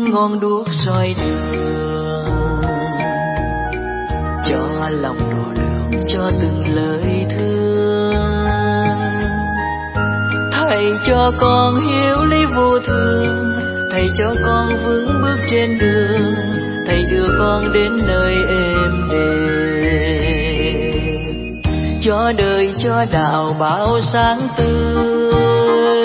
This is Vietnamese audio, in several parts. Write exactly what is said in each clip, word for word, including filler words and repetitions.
ngọn đuốc soi đường, cho lòng độ lượng cho từng lời thương. Thầy cho con hiểu lý vô thường, Thầy cho con vững bước trên đường, Thầy đưa con đến nơi êm đềm. Cho đời cho đạo bao sáng tươi,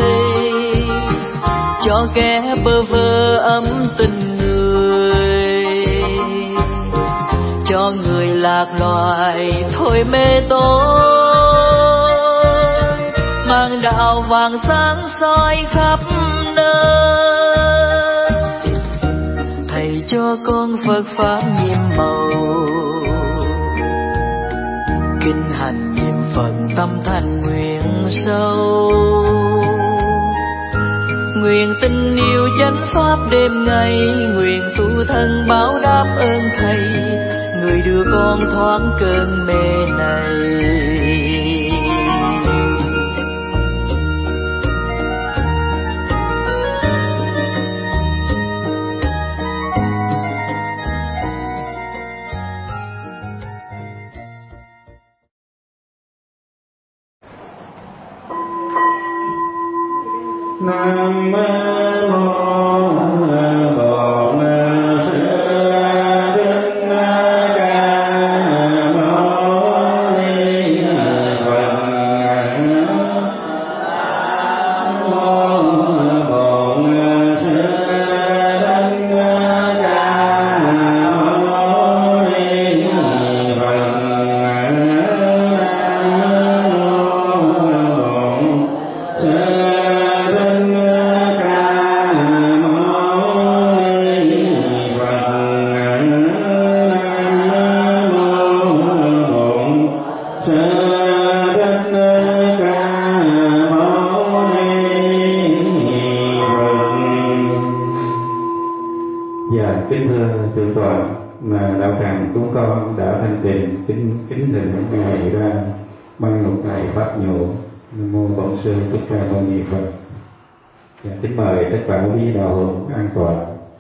cho kẻ bơ vơ ấm tình người, cho người lạc loài thôi mê tối, mang đạo vàng sáng soi khắp nơi. Thầy cho con Phật pháp nhiệm màu, kinh hành niệm Phật tâm thành nguyện sâu. Nguyện tình yêu chánh pháp đêm ngày, nguyện tu thân báo đáp ơn Thầy, người đưa con thoát cơn mê này. Nam mô kính mời tất cả quý đạo hữu an toàn.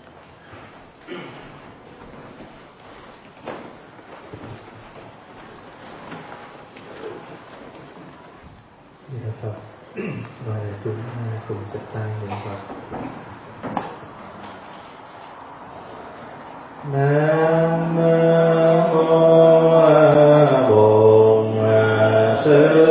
Dạ Phật, mời chúng cùng chắp tay niệm Phật. Nam mô Bổn Sư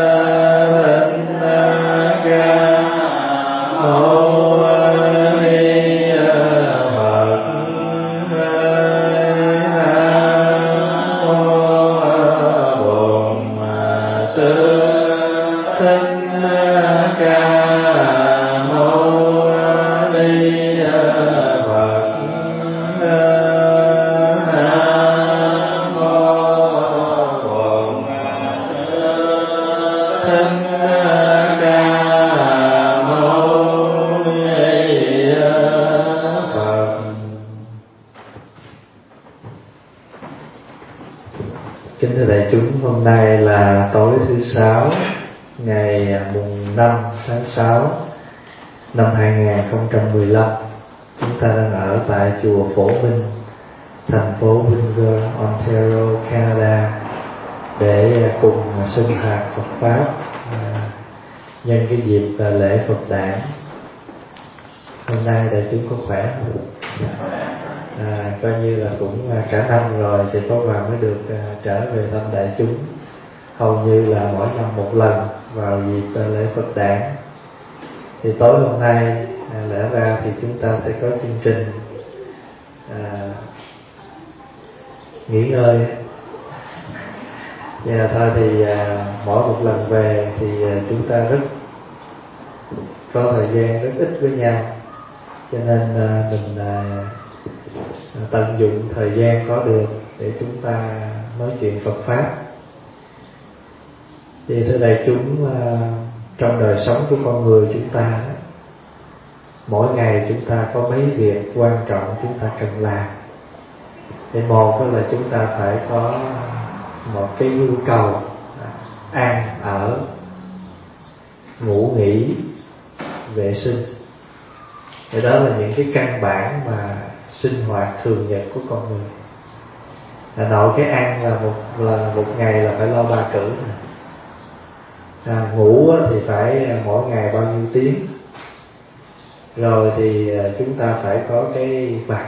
hôm nay là tối thứ sáu, ngày mùng năm tháng sáu năm hai nghìn không trăm mười lăm. Chúng ta đang ở tại chùa Phổ Minh, thành phố Windsor, Ontario, Canada, để cùng sinh hoạt Phật pháp nhân cái dịp lễ Phật đản. Hôm nay đại chúng có khỏe không? À, coi như là cũng cả năm rồi thì có vào mới được à, trở về thăm đại chúng, hầu như là mỗi năm một lần vào dịp à, lễ Phật đản. Thì tối hôm nay à, lẽ ra thì chúng ta sẽ có chương trình à, nghỉ ngơi. Và thôi thì à, mỗi một lần về thì à, chúng ta rất có thời gian rất ít với nhau, cho nên à, mình à, tận dụng thời gian có được để chúng ta nói chuyện Phật pháp. Thì thưa đại chúng, trong đời sống của con người chúng ta, mỗi ngày chúng ta có mấy việc quan trọng chúng ta cần làm. Thì một là chúng ta phải có một cái nhu cầu ăn, ở, ngủ, nghỉ, vệ sinh. Thì đó là những cái căn bản mà sinh hoạt thường nhật của con người. Là nội cái ăn là một là một ngày là phải lo ba cữ. À, ngủ thì phải mỗi ngày bao nhiêu tiếng. Rồi thì chúng ta phải có cái bạc.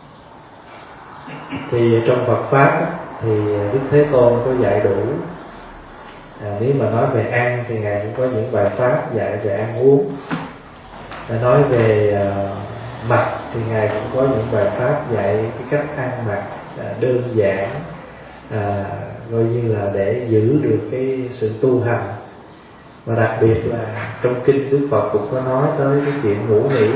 Thì trong Phật pháp thì Đức Thế Tôn có dạy đủ. À, nếu mà nói về ăn thì Ngài cũng có những bài pháp dạy về ăn uống. Để nói về uh, mặc thì Ngài cũng có những bài pháp dạy cái cách ăn mặc uh, đơn giản, uh, coi như là để giữ được cái sự tu hành. Và đặc biệt là trong kinh Đức Phật cũng có nói tới cái chuyện ngủ nghỉ.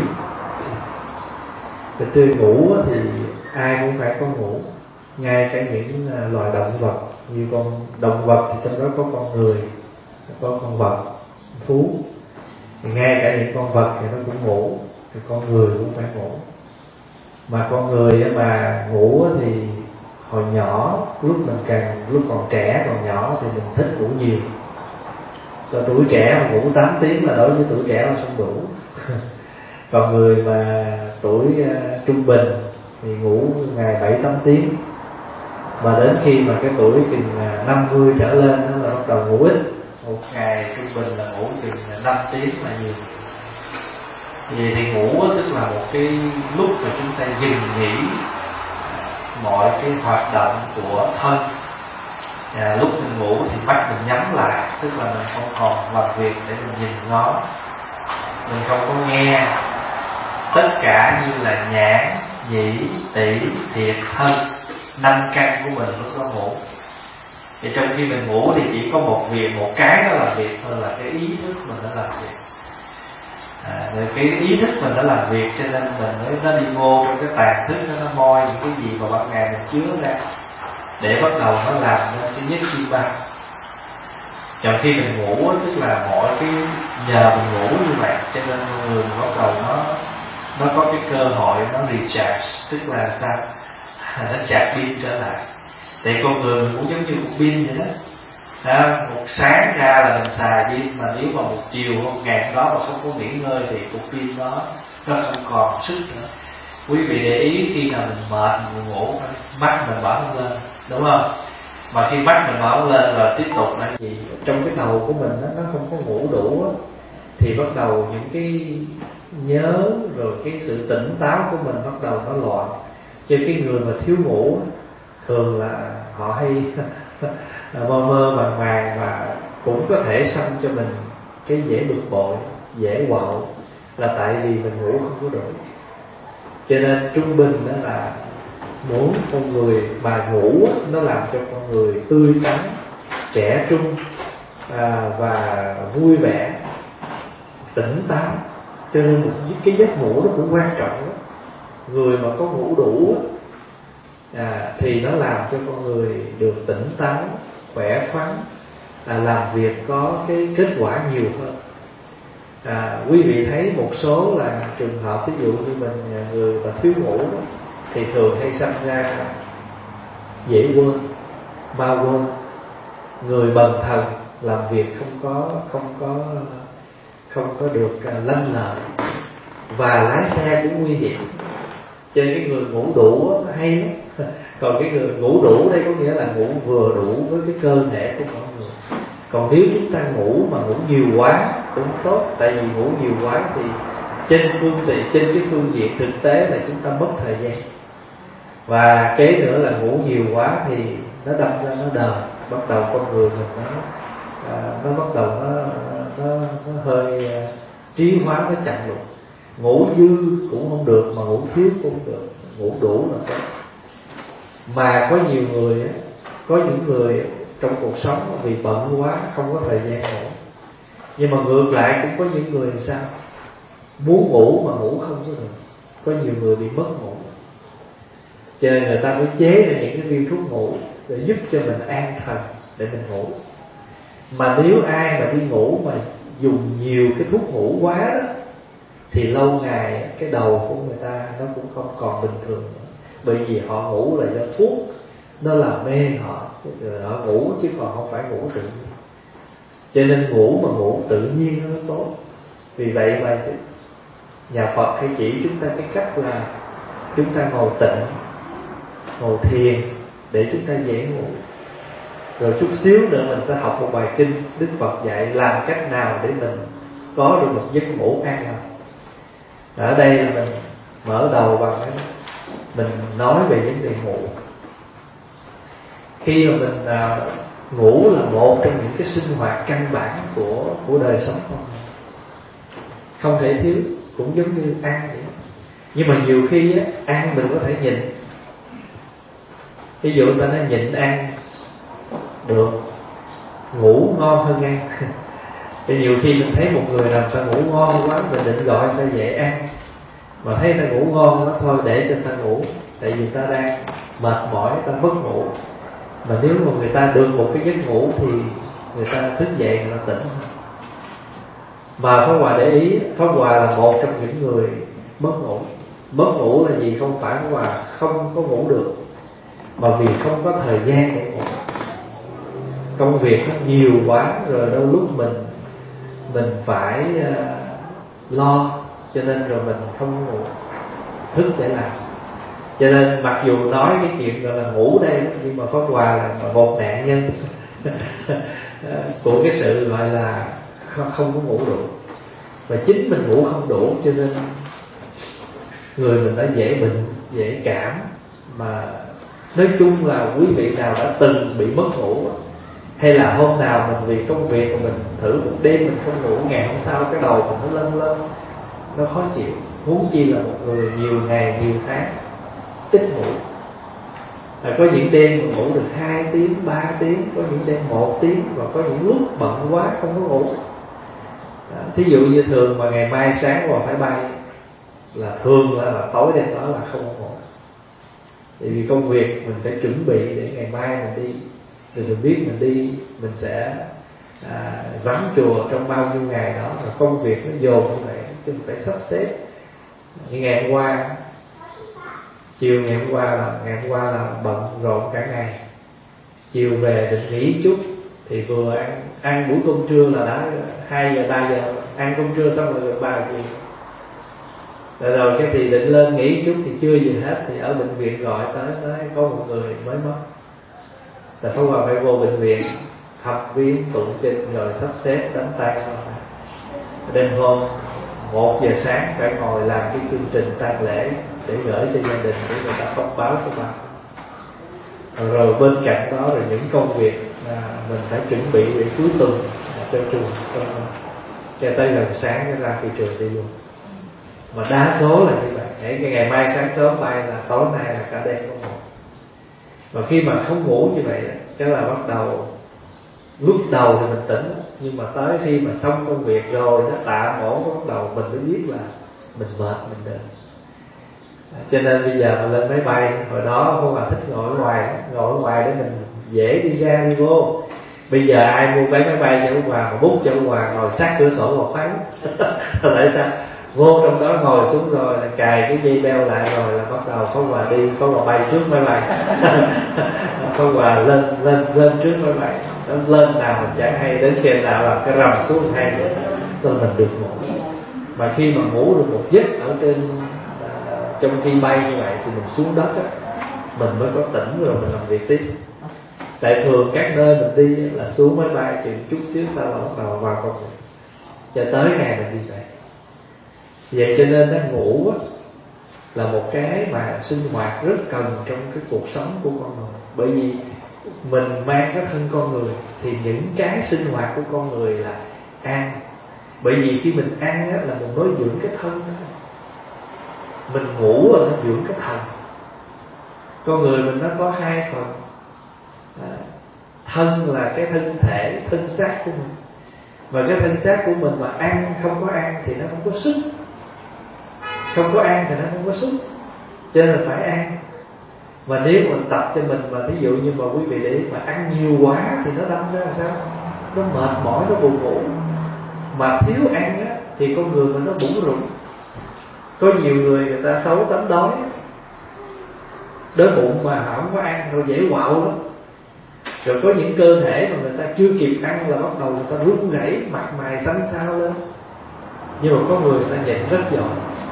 Cái từ ngủ thì ai cũng phải có ngủ, ngay cả những loài động vật như con động vật thì trong đó có con người, có con vật, thú. Thì ngay cả những con vật thì nó cũng ngủ, thì con người cũng phải ngủ. Mà con người mà ngủ thì hồi nhỏ, lúc mình càng lúc còn trẻ còn nhỏ thì mình thích ngủ nhiều. Còn tuổi trẻ mà ngủ tám tiếng là đối với tuổi trẻ là không đủ. Còn người mà tuổi uh, trung bình thì ngủ ngày bảy tám tiếng. Mà đến khi mà cái tuổi chừng năm mươi trở lên đó là bắt đầu ngủ ít. Một ngày trung bình là ngủ chừng năm tiếng là nhiều. Vì thì ngủ tức là một cái lúc mà chúng ta dừng nghỉ mọi cái hoạt động của thân. À, lúc mình ngủ thì mắt mình nhắm lại, tức là mình không còn làm việc để mình nhìn ngó, mình không có nghe. Tất cả như là nhãn, nhĩ, tỷ, thiệt, thân, năm căn của mình lúc đó ngủ. Thì trong khi mình ngủ thì chỉ có một việc, một cái nó làm việc thôi, là cái ý thức mình đã làm việc. À, rồi cái ý thức mình đã làm việc cho nên mình mới nó đi vô trong cái tàn thức nó, nó moi những cái gì mà ban ngày mình chứa ra để bắt đầu nó làm nên cái nhất chi ba. Trong khi mình ngủ tức là mọi cái nhờ mình ngủ như vậy cho nên người mình bắt đầu nó nó có cái cơ hội nó recharge, tức là sao? Nó chạc pin trở lại. Tại con người mình cũng giống như một pin vậy đó. À, một sáng ra là mình xài pin, mà nếu mà một chiều một ngày đó mà không có nghỉ ngơi thì cục pin đó nó không còn sức nữa. Quý vị để ý khi nào mình mệt mình ngủ, mắt mình mở không lên, đúng không? Mà khi mắt mình mở không lên là tiếp tục là gì? Trong cái đầu của mình đó, nó không có ngủ đủ đó, thì bắt đầu những cái nhớ rồi cái sự tỉnh táo của mình bắt đầu nó loạn. Cho cái người mà thiếu ngủ thường là họ hay mơ mơ màng màng, và cũng có thể sanh cho mình cái dễ bực bội, dễ quạo, là tại vì mình ngủ không có đủ. Cho nên trung bình đó là muốn con người mà ngủ nó làm cho con người tươi tắn, trẻ trung à, và vui vẻ, tỉnh táo. Cho nên cái giấc ngủ nó cũng quan trọng đó. Người mà có ngủ đủ à, thì nó làm cho con người được tỉnh táo, khỏe khoắn, à, làm việc có cái kết quả nhiều hơn. À, quý vị thấy một số là trường hợp ví dụ như mình người mà thiếu ngủ đó, thì thường hay sanh ra dễ quên, mau quên, người bần thần, làm việc không có không có không có được lanh lợi, và lái xe cũng nguy hiểm. Cho nên cái người ngủ đủ đó, nó hay lắm. Còn cái người ngủ đủ đây có nghĩa là ngủ vừa đủ với cái cơ thể của mọi người. Còn nếu chúng ta ngủ mà ngủ nhiều quá cũng tốt, tại vì ngủ nhiều quá thì trên phương thì trên cái phương diện thực tế là chúng ta mất thời gian. Và kế nữa là ngủ nhiều quá thì nó đâm ra nó đờ, bắt đầu con người mình nó à, nó bắt đầu nó nó, nó hơi uh, trí hóa, nó chậm lụt. Ngủ dư cũng không được, mà ngủ thiếu cũng không được, ngủ đủ là tốt. Mà có nhiều người á, có những người trong cuộc sống vì bận quá không có thời gian ngủ. Nhưng mà ngược lại cũng có những người sao muốn ngủ mà ngủ không có được. Có nhiều người bị mất ngủ, cho nên người ta mới chế ra những cái viên thuốc ngủ để giúp cho mình an thần để mình ngủ. Mà nếu ai mà đi ngủ mà dùng nhiều cái thuốc ngủ quá đó, thì lâu ngày cái đầu của người ta nó cũng không còn bình thường nữa. Bởi vì họ ngủ là do thuốc nó làm mê họ, họ ngủ chứ còn không phải ngủ tự nhiên. Cho nên ngủ mà ngủ tự nhiên nó tốt. Vì vậy mà Nhà Phật hay chỉ chúng ta cái cách là chúng ta ngồi tịnh, ngồi thiền để chúng ta dễ ngủ. Rồi chút xíu nữa mình sẽ học một bài kinh Đức Phật dạy làm cách nào để mình có được một giấc ngủ an lành. Ở đây là mình mở đầu bằng cái mình nói về vấn đề ngủ. Khi mà mình à, ngủ là một trong những cái sinh hoạt căn bản của của đời sống con người, không thể thiếu, cũng giống như ăn vậy. Nhưng mà nhiều khi á, ăn mình có thể nhịn. Ví dụ ta nói nhịn ăn được, ngủ ngon hơn ăn. Thì nhiều khi mình thấy một người làm ta ngủ ngon quá, mình định gọi ta dậy ăn, mà thấy ta ngủ ngon quá thôi để cho ta ngủ, tại vì ta đang mệt mỏi, ta mất ngủ. Mà nếu mà người ta được một cái giấc ngủ thì người ta thức dậy, người ta tỉnh. Mà Pháp Hòa để ý, Pháp Hòa là một trong những người mất ngủ. Mất ngủ là gì? Không phải Pháp Hòa không có ngủ được, mà vì không có thời gian để ngủ. Công việc nó nhiều quá, rồi đôi lúc mình mình phải uh, lo, cho nên rồi mình không ngủ, thức để làm. Cho nên mặc dù nói cái chuyện gọi là ngủ đây, nhưng mà Pháp Hòa là một nạn nhân của cái sự gọi là không, không có ngủ đủ. Và chính mình ngủ không đủ cho nên người mình đã dễ bệnh, dễ cảm. Mà nói chung là quý vị nào đã từng bị mất ngủ, hay là hôm nào mình vì công việc mà mình thử một đêm mình không ngủ, ngày hôm sau cái đầu mình nó lân lân, nó khó chịu. Huống chi là một người nhiều ngày, nhiều tháng ít ngủ. À, có những đêm mà ngủ được hai tiếng, ba tiếng, có những đêm một tiếng, và có những lúc bận quá không có ngủ. À, thí dụ như thường mà ngày mai sáng còn phải bay, là thường là, là tối đêm đó là không ngủ. Tại vì công việc mình phải chuẩn bị để ngày mai mình đi. Thì mình biết mình đi, mình sẽ à, vắng chùa trong bao nhiêu ngày đó, và công việc nó dồn như vậy, chúng phải sắp xếp. Như ngày hôm qua, chiều ngày hôm qua là ngày hôm qua là bận rộn cả ngày. Chiều về định nghỉ chút, thì vừa ăn ăn buổi cơm trưa là đã hai giờ ba giờ, ăn cơm trưa xong rồi gần ba giờ chiều. Rồi rồi cái thì định lên nghỉ chút thì chưa gì hết, thì ở bệnh viện gọi tới nói có một người mới mất. Rồi Pháp Hòa phải vô bệnh viện thăm viếng tụng kinh rồi sắp xếp đám tang. Đêm hôm một giờ sáng phải ngồi làm cái chương trình tang lễ để gửi cho gia đình, để người ta thông báo cho bà. Rồi bên cạnh đó là những công việc à, mình phải chuẩn bị để cuối tuần cho trường, cho, cho tới gần sáng mới ra thị trường đi luôn. Mà đa số là như vậy. Để cái ngày mai sáng sớm bay là tối nay là cả đêm không ngủ. Và khi mà không ngủ như vậy, cái là bắt đầu lúc đầu thì mình tỉnh, nhưng mà tới khi mà xong công việc rồi nó tạm ổn, bắt đầu mình mới biết là mình mệt, mình đền. Cho nên bây giờ mà lên máy bay, hồi đó có bà thích ngồi ở ngoài, ngồi ở ngoài để mình dễ đi ra đi vô. Bây giờ ai mua vé máy bay cho ông Hòa mà bút cho ông Hòa ngồi sát cửa sổ một tháng tại sao? Vô trong đó ngồi xuống rồi là cài cái dây beo lại, rồi là bắt đầu Pháp Hòa đi, Pháp Hòa bay trước máy bay. Pháp Hòa lên lên lên trước máy bay, nó lên nào mình chẳng hay, đến khi nào làm cái rầm xuống hay vậy, rồi mình được ngủ. Mà khi mà ngủ được một giấc ở trên à, trong khi bay như vậy thì mình xuống đất á, mình mới có tỉnh rồi mình làm việc tiếp. Tại thường các nơi mình đi là xuống máy bay chừng chút xíu sau là bắt đầu vào công việc, cho tới ngày mình đi về. Vậy cho nên nó ngủ á, là một cái mà sinh hoạt rất cần trong cái cuộc sống của con người. Bởi vì mình mang cái thân con người, thì những cái sinh hoạt của con người là ăn. Bởi vì khi mình ăn á, là mình nói dưỡng cái thân đó. Mình ngủ là nó dưỡng cái thần. Con người mình nó có hai phần. À, thân là cái thân thể, thân xác của mình. Mà cái thân xác của mình mà ăn không có ăn thì nó không có sức. Không có ăn thì nó không có sức, cho nên là phải ăn. Mà nếu mình tập cho mình, mà ví dụ như mà quý vị để mà ăn nhiều quá thì nó đâm ra là sao? Nó mệt mỏi, nó buồn ngủ. Mà thiếu ăn á, thì con người mình nó bủn rủn. Có nhiều người người ta xấu tánh đói, đói bụng mà không có ăn rồi dễ quạo lắm. Rồi có những cơ thể mà người ta chưa kịp ăn là bắt đầu người ta run rẩy, mặt mày xanh xao lên. Nhưng mà có người người ta nhịn rất giỏi.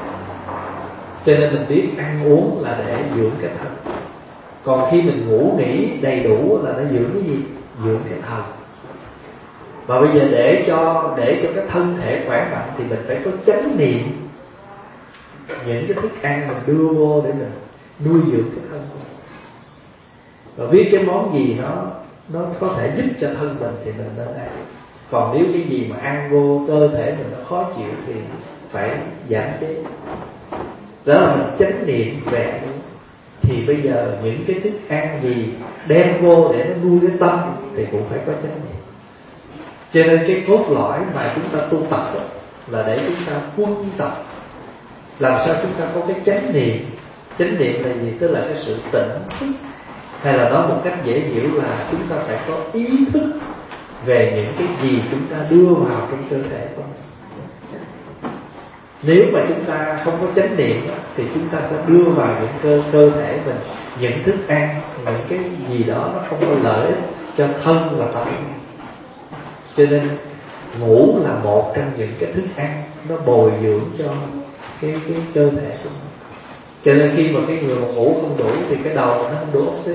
Cho nên mình biết ăn uống là để dưỡng cái thân. Còn khi mình ngủ nghỉ đầy đủ là nó dưỡng cái gì? Dưỡng cái thân. Và bây giờ để cho để cho cái thân thể khỏe mạnh thì mình phải có chánh niệm những cái thức ăn mình đưa vô để mình nuôi dưỡng cái thân của mình. Và biết cái món gì nó nó có thể giúp cho thân mình thì mình nên ăn. Còn nếu cái gì mà ăn vô cơ thể mình nó khó chịu thì phải giảm chế. Đó là mình chánh niệm về ăn uống. Thì bây giờ những cái thức ăn gì đem vô để nó nuôi cái tâm thì cũng phải có chánh niệm. Cho nên cái cốt lõi mà chúng ta tu tập đó, là để chúng ta quân tập. Làm sao chúng ta có cái chánh niệm. Chánh niệm là gì? Tức là cái sự tỉnh thức. Hay là nói một cách dễ hiểu là chúng ta phải có ý thức về những cái gì chúng ta đưa vào trong cơ thể của mình. Nếu mà chúng ta không có chánh niệm thì chúng ta sẽ đưa vào những cơ cơ thể mình những thức ăn, những cái gì đó nó không có lợi ích cho thân và tâm. Cho nên ngủ là một trong những cái thức ăn nó bồi dưỡng cho cái cái cơ thể của mình. Cho nên khi mà cái người mà ngủ không đủ thì cái đầu nó không đủ oxy.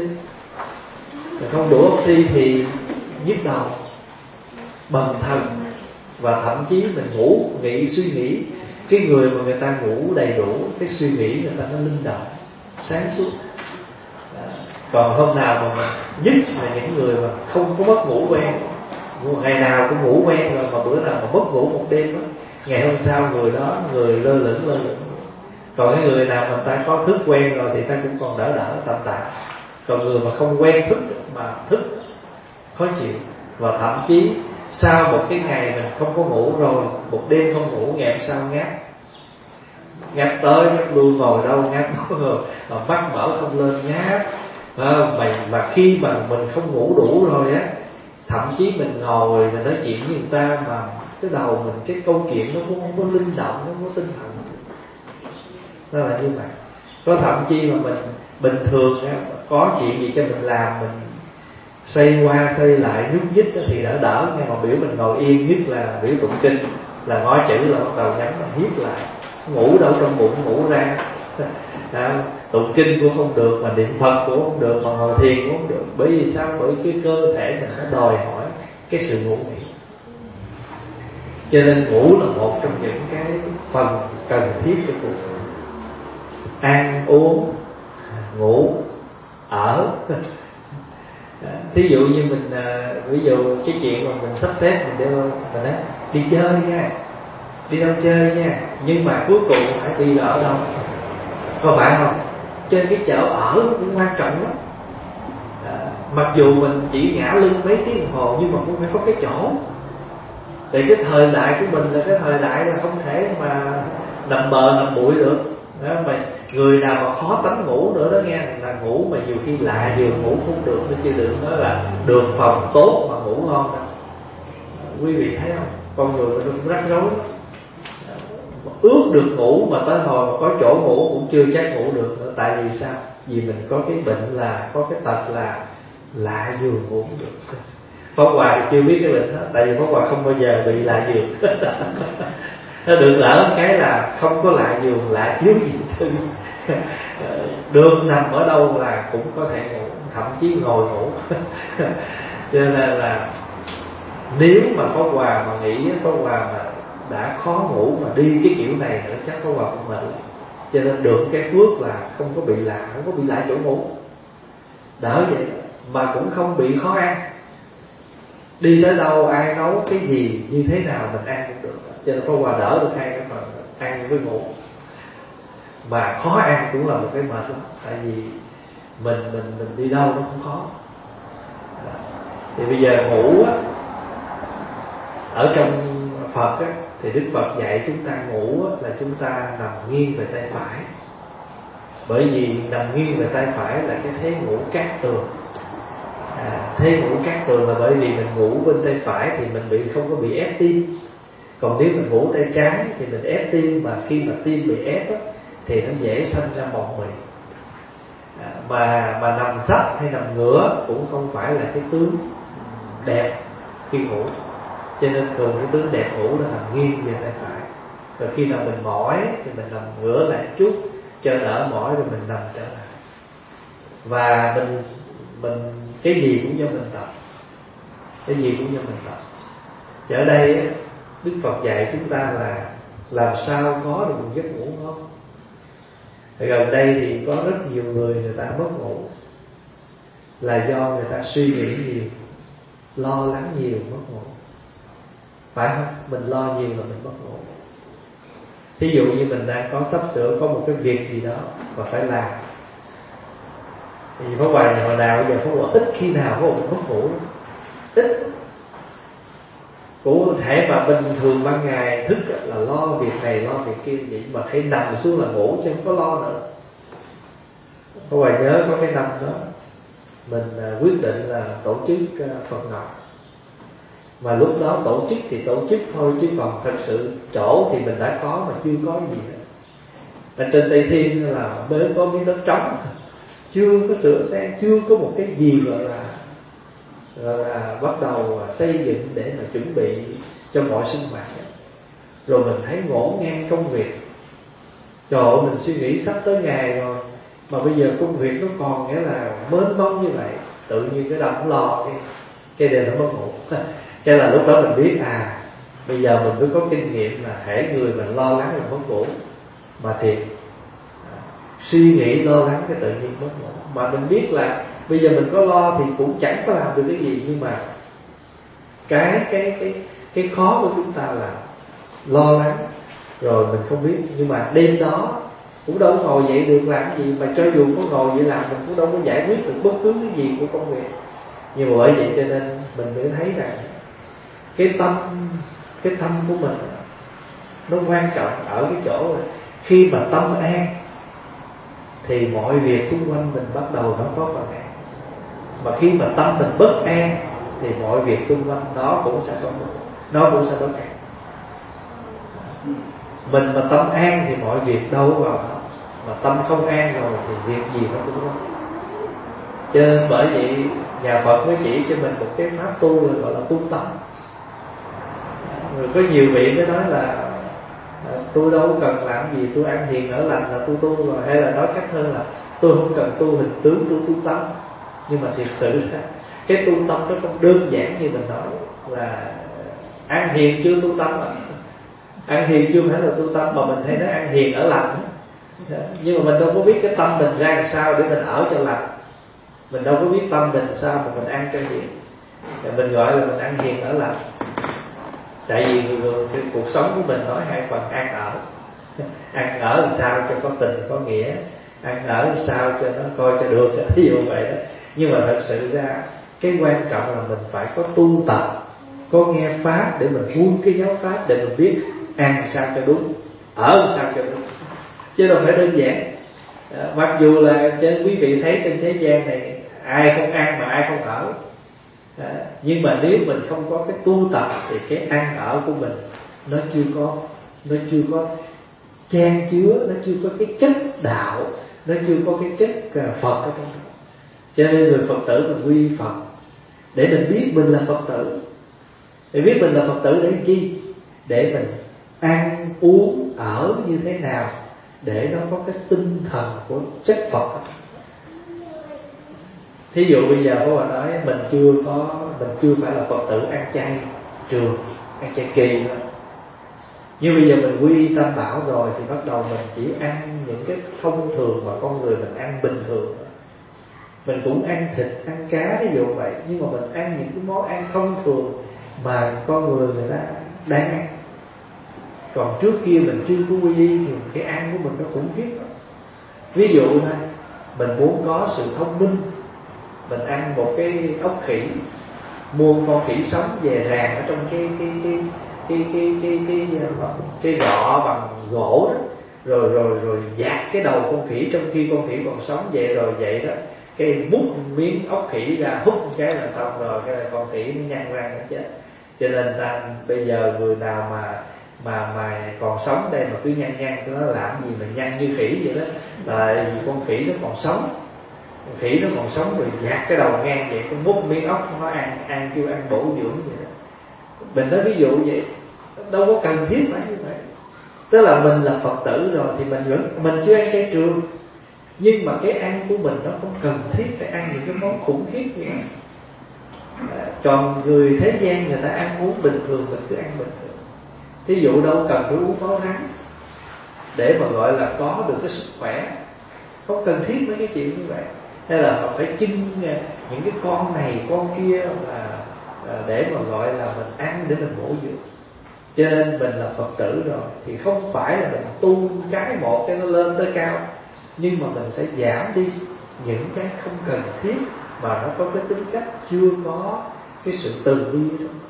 Không đủ oxy thì nhức đầu, bần thần. Và thậm chí mình ngủ, nghĩ, suy nghĩ. Cái người mà người ta ngủ đầy đủ, cái suy nghĩ người ta nó linh động, sáng suốt. Còn hôm nào mà mình nhất là những người mà không có mất ngủ quen, ngày nào cũng ngủ quen rồi mà bữa nào mà mất ngủ một đêm đó, ngày hôm sau người đó người lơ lửng lơ lửng. Còn cái người nào mà ta có thức quen rồi thì ta cũng còn đỡ đỡ tạm tạm. Còn người mà không quen thức mà thức khó chịu. Và thậm chí sau một cái ngày mình không có ngủ rồi, một đêm không ngủ, ngày hôm sau ngáp, ngáp tới ngáp lui, ngồi đâu ngáp đó rồi, mà mắt mở không lên ngáp. À, mà, mà khi mà mình không ngủ đủ rồi á, thậm chí mình ngồi mình nói chuyện với người ta mà cái đầu mình, cái câu chuyện nó cũng không có linh động, nó không có tinh thần. Nó là như vậy. Có thậm chí mà mình bình thường á, có chuyện gì cho mình làm, mình xoay qua xoay lại nhúc nhích thì đỡ đỡ. Nhưng mà biểu mình ngồi yên, nhất là biểu tụng kinh, là ngó chữ là bắt đầu nhắm hiếp lại. Ngủ đâu trong bụng ngủ ra. À, tụng kinh cũng không được, mà niệm Phật cũng không được, mà ngồi thiền cũng không được. Bởi vì sao? Bởi cái cơ thể mình nó đòi hỏi cái sự ngủ nghỉ. Cho nên ngủ là một trong những cái phần cần thiết cho cuộc sống. Ăn, uống, ngủ, ở. Thí dụ như mình, ví dụ cái chuyện mà mình sắp xếp, mình đưa mình nói đi chơi nha, đi đâu chơi nha, nhưng mà cuối cùng phải đi ở đâu, có phải không? Trên cái chỗ ở cũng quan trọng lắm. À, mặc dù mình chỉ ngả lưng mấy tiếng đồng hồ nhưng mà cũng phải có cái chỗ. Thì cái thời đại của mình là cái thời đại là không thể mà nằm bờ nằm bụi được. Đó, mà người nào mà khó tánh ngủ nữa đó nghe, là ngủ mà nhiều khi lạ giường ngủ không được, nó chưa được nói là được phòng tốt mà ngủ ngon đâu. Quý vị thấy không? Con người mình cũng rắc rối lắm. Ước được ngủ mà tới hồi mà có chỗ ngủ cũng chưa chắc ngủ được nữa. Tại vì sao? Vì mình có cái bệnh là, có cái tật là lạ giường ngủ không được. Pháp Hòa thì chưa biết cái bệnh đó, tại vì Pháp Hòa không bao giờ bị lạ giường. Nó được lỡ cái là không có lạ giường, lạ chiếu gì chứ. Đường nằm ở đâu là cũng có thể ngủ, thậm chí ngồi ngủ. Cho nên là nếu mà Pháp Hòa mà nghĩ Pháp Hòa mà đã khó ngủ mà đi cái kiểu này nữa chắc Pháp Hòa cũng mệt lắm. Cho nên được cái phước là không có bị lạ, không có bị lạ chỗ ngủ, đỡ vậy. Mà cũng không bị khó ăn. Đi tới đâu ai nấu cái gì như thế nào mình ăn cũng được. Cho nên Pháp Hòa đỡ được hai cái phần ăn với ngủ. Mà khó ăn cũng là một cái mệt lắm. Tại vì mình mình mình đi đâu nó cũng khó. Thì bây giờ ngủ á, ở trong Phật á, thì Đức Phật dạy chúng ta ngủ á, là chúng ta nằm nghiêng về tay phải. Bởi vì nằm nghiêng về tay phải là cái thế ngủ cát tường. À, thế ngủ cát tường là bởi vì mình ngủ bên tay phải thì mình bị không có bị ép tim. Còn nếu mình ngủ tay trái thì mình ép tim, mà khi mà tim bị ép á, thì nó dễ sinh ra mộng mị. À, mà mà nằm sấp hay nằm ngửa cũng không phải là cái tướng đẹp khi ngủ. Cho nên thường cái tướng đẹp ngủ là nằm nghiêng về tay phải. Rồi khi nào mình mỏi thì mình nằm ngửa lại chút, cho đỡ mỏi rồi mình nằm trở lại. Và mình mình cái gì cũng do mình tập, cái gì cũng do mình tập. Và ở đây Đức Phật dạy chúng ta là làm sao có được một giấc ngủ ngon. Gần đây thì có rất nhiều người người ta mất ngủ là do người ta suy nghĩ nhiều, lo lắng nhiều mất ngủ. Phải không? Mình lo nhiều là mình mất ngủ. Thí dụ như mình đang có sắp sửa có một cái việc gì đó mà phải làm, thì Pháp Hòa hồi nào bây giờ Pháp Hòa ít khi nào có một mất ngủ, ít. Cụ thể mà bình thường ban ngày thức là lo việc này lo việc kia vậy, mà khi nằm xuống là ngủ chứ không có lo nữa. Pháp Hòa nhớ có cái năm đó mình quyết định là tổ chức Phật Ngọc, mà lúc đó tổ chức thì tổ chức thôi, chứ còn thật sự chỗ thì mình đã có mà chưa có gì nữa. Ở trên Tây Thiên là mới có miếng đất trống, chưa có sửa sang, chưa có một cái gì gọi là gọi là bắt đầu xây dựng để mà chuẩn bị cho mọi sinh hoạt. Rồi mình thấy ngổn ngang công việc. Trời ơi, mình suy nghĩ sắp tới ngày rồi mà bây giờ công việc nó còn nghĩa là mênh mông như vậy, tự nhiên cái đầu lo cái cái đều nó mất ngủ. Cái là lúc đó mình biết à, bây giờ mình mới có kinh nghiệm là hễ người mình lo lắng là mất ngủ. Mà thiệt, suy nghĩ lo lắng cái tự nhiên mất ngủ. Mà mình biết là bây giờ mình có lo thì cũng chẳng có làm được cái gì, nhưng mà cái cái cái cái khó của chúng ta là lo lắng rồi mình không biết. Nhưng mà đêm đó cũng đâu có ngồi dậy được làm cái gì, mà cho dù có ngồi dậy làm mình cũng đâu có giải quyết được bất cứ cái gì của công việc. Nhưng mà bởi vậy cho nên mình mới thấy rằng cái tâm cái tâm của mình nó quan trọng ở cái chỗ là khi mà tâm an thì mọi việc xung quanh mình bắt đầu nó có phần an. Mà khi mà tâm mình bất an thì mọi việc xung quanh nó cũng sẽ có nó cũng sẽ bất an. Mình mà tâm an thì mọi việc đâu vào đó, mà tâm không an rồi thì việc gì nó cũng có. Cho nên bởi vậy nhà Phật mới chỉ cho mình một cái pháp tu là gọi là tu tâm. Rồi có nhiều vị mới nói là tôi đâu cần làm gì, tôi ăn hiền ở lành là tôi tu rồi. Hay là nói cách hơn là tôi không cần tu hình tướng, tôi tu tâm. Nhưng mà thiệt sự cái tu tâm nó không đơn giản như mình nói là ăn hiền chưa tu tâm à. Ăn hiền chưa phải là tu tâm, mà mình hay nói ăn hiền ở lành. Nhưng mà mình đâu có biết cái tâm mình ra làm sao để mình ở cho lành. Mình đâu có biết tâm mình sao mà mình ăn cho hiền. Mình gọi là mình ăn hiền ở lành. Tại vì cái cuộc sống của mình nói hai phần ăn ở. Ăn ở làm sao cho có tình có nghĩa, ăn ở làm sao cho nó coi cho được, ví dụ vậy đó. Nhưng mà thật sự ra cái quan trọng là mình phải có tu tập, có nghe pháp để mình buông cái giáo pháp, để mình biết ăn sao cho đúng, ở sao cho đúng, chứ đâu phải đơn giản. À, mặc dù là trên quý vị thấy trên thế gian này ai không ăn mà ai không ở. À, nhưng mà nếu mình không có cái tu tập thì cái ăn ở của mình nó chưa có nó chưa có chan chứa, nó chưa có cái chất đạo, nó chưa có cái chất Phật ở trong đó. Cho nên người Phật tử mình quy Phật để mình biết mình là Phật tử. Để biết mình là Phật tử để chi? Để mình ăn uống ở như thế nào để nó có cái tinh thần của chất Phật. Thí dụ bây giờ có bà nói mình chưa có mình chưa phải là Phật tử ăn chay trường, ăn chay kỳ thôi. Nhưng bây giờ mình quy Tam Bảo rồi thì bắt đầu mình chỉ ăn những cái thông thường mà con người mình ăn bình thường. Mình cũng ăn thịt, ăn cá ví dụ vậy, nhưng mà mình ăn những cái món ăn thông thường mà con người người ta đang ăn. Còn trước kia mình chưa có quy y thì cái ăn của mình nó cũng khiếp lắm. Ví dụ thôi, mình muốn có sự thông minh, mình ăn một cái ốc khỉ, mua con khỉ sống về ràng ở trong cái cái cái cái cái cái cái cái, cái rọ bằng gỗ đó, rồi rồi rồi dạt cái đầu con khỉ trong khi con khỉ còn sống vậy, rồi vậy đó, cái múc miếng ốc khỉ ra hút một cái là xong rồi, cái là con khỉ nó nhăn răng nó chết. Cho nên ta bây giờ người nào mà mà mà còn sống đây mà cứ nhăn nhăn nó làm gì mà nhăn như khỉ vậy đó, là vì con khỉ nó còn sống. Con khỉ nó còn sống rồi dạt cái đầu ngang vậy, cái múc miếng ốc nó ăn, ăn kêu ăn bổ dưỡng vậy đó. Mình nói ví dụ vậy, đâu có cần thiết phải như vậy. Tức là mình là Phật tử rồi thì mình vẫn mình chưa ăn chay trường, nhưng mà cái ăn của mình nó không cần thiết phải ăn những cái món khủng khiếp như vậy. À, còn người thế gian người ta ăn uống bình thường, mình cứ ăn bình thường. Ví dụ đâu cần phải uống máu rắn để mà gọi là có được cái sức khỏe, không cần thiết mấy cái chuyện như vậy. Hay là họ phải chưng những cái con này con kia mà để mà gọi là mình ăn để mình bổ dưỡng. Cho nên mình là Phật tử rồi thì không phải là mình tu cái một cái nó lên tới cao, nhưng mà mình sẽ giảm đi những cái không cần thiết mà nó có cái tính cách chưa có cái sự từ bi ở trong đó.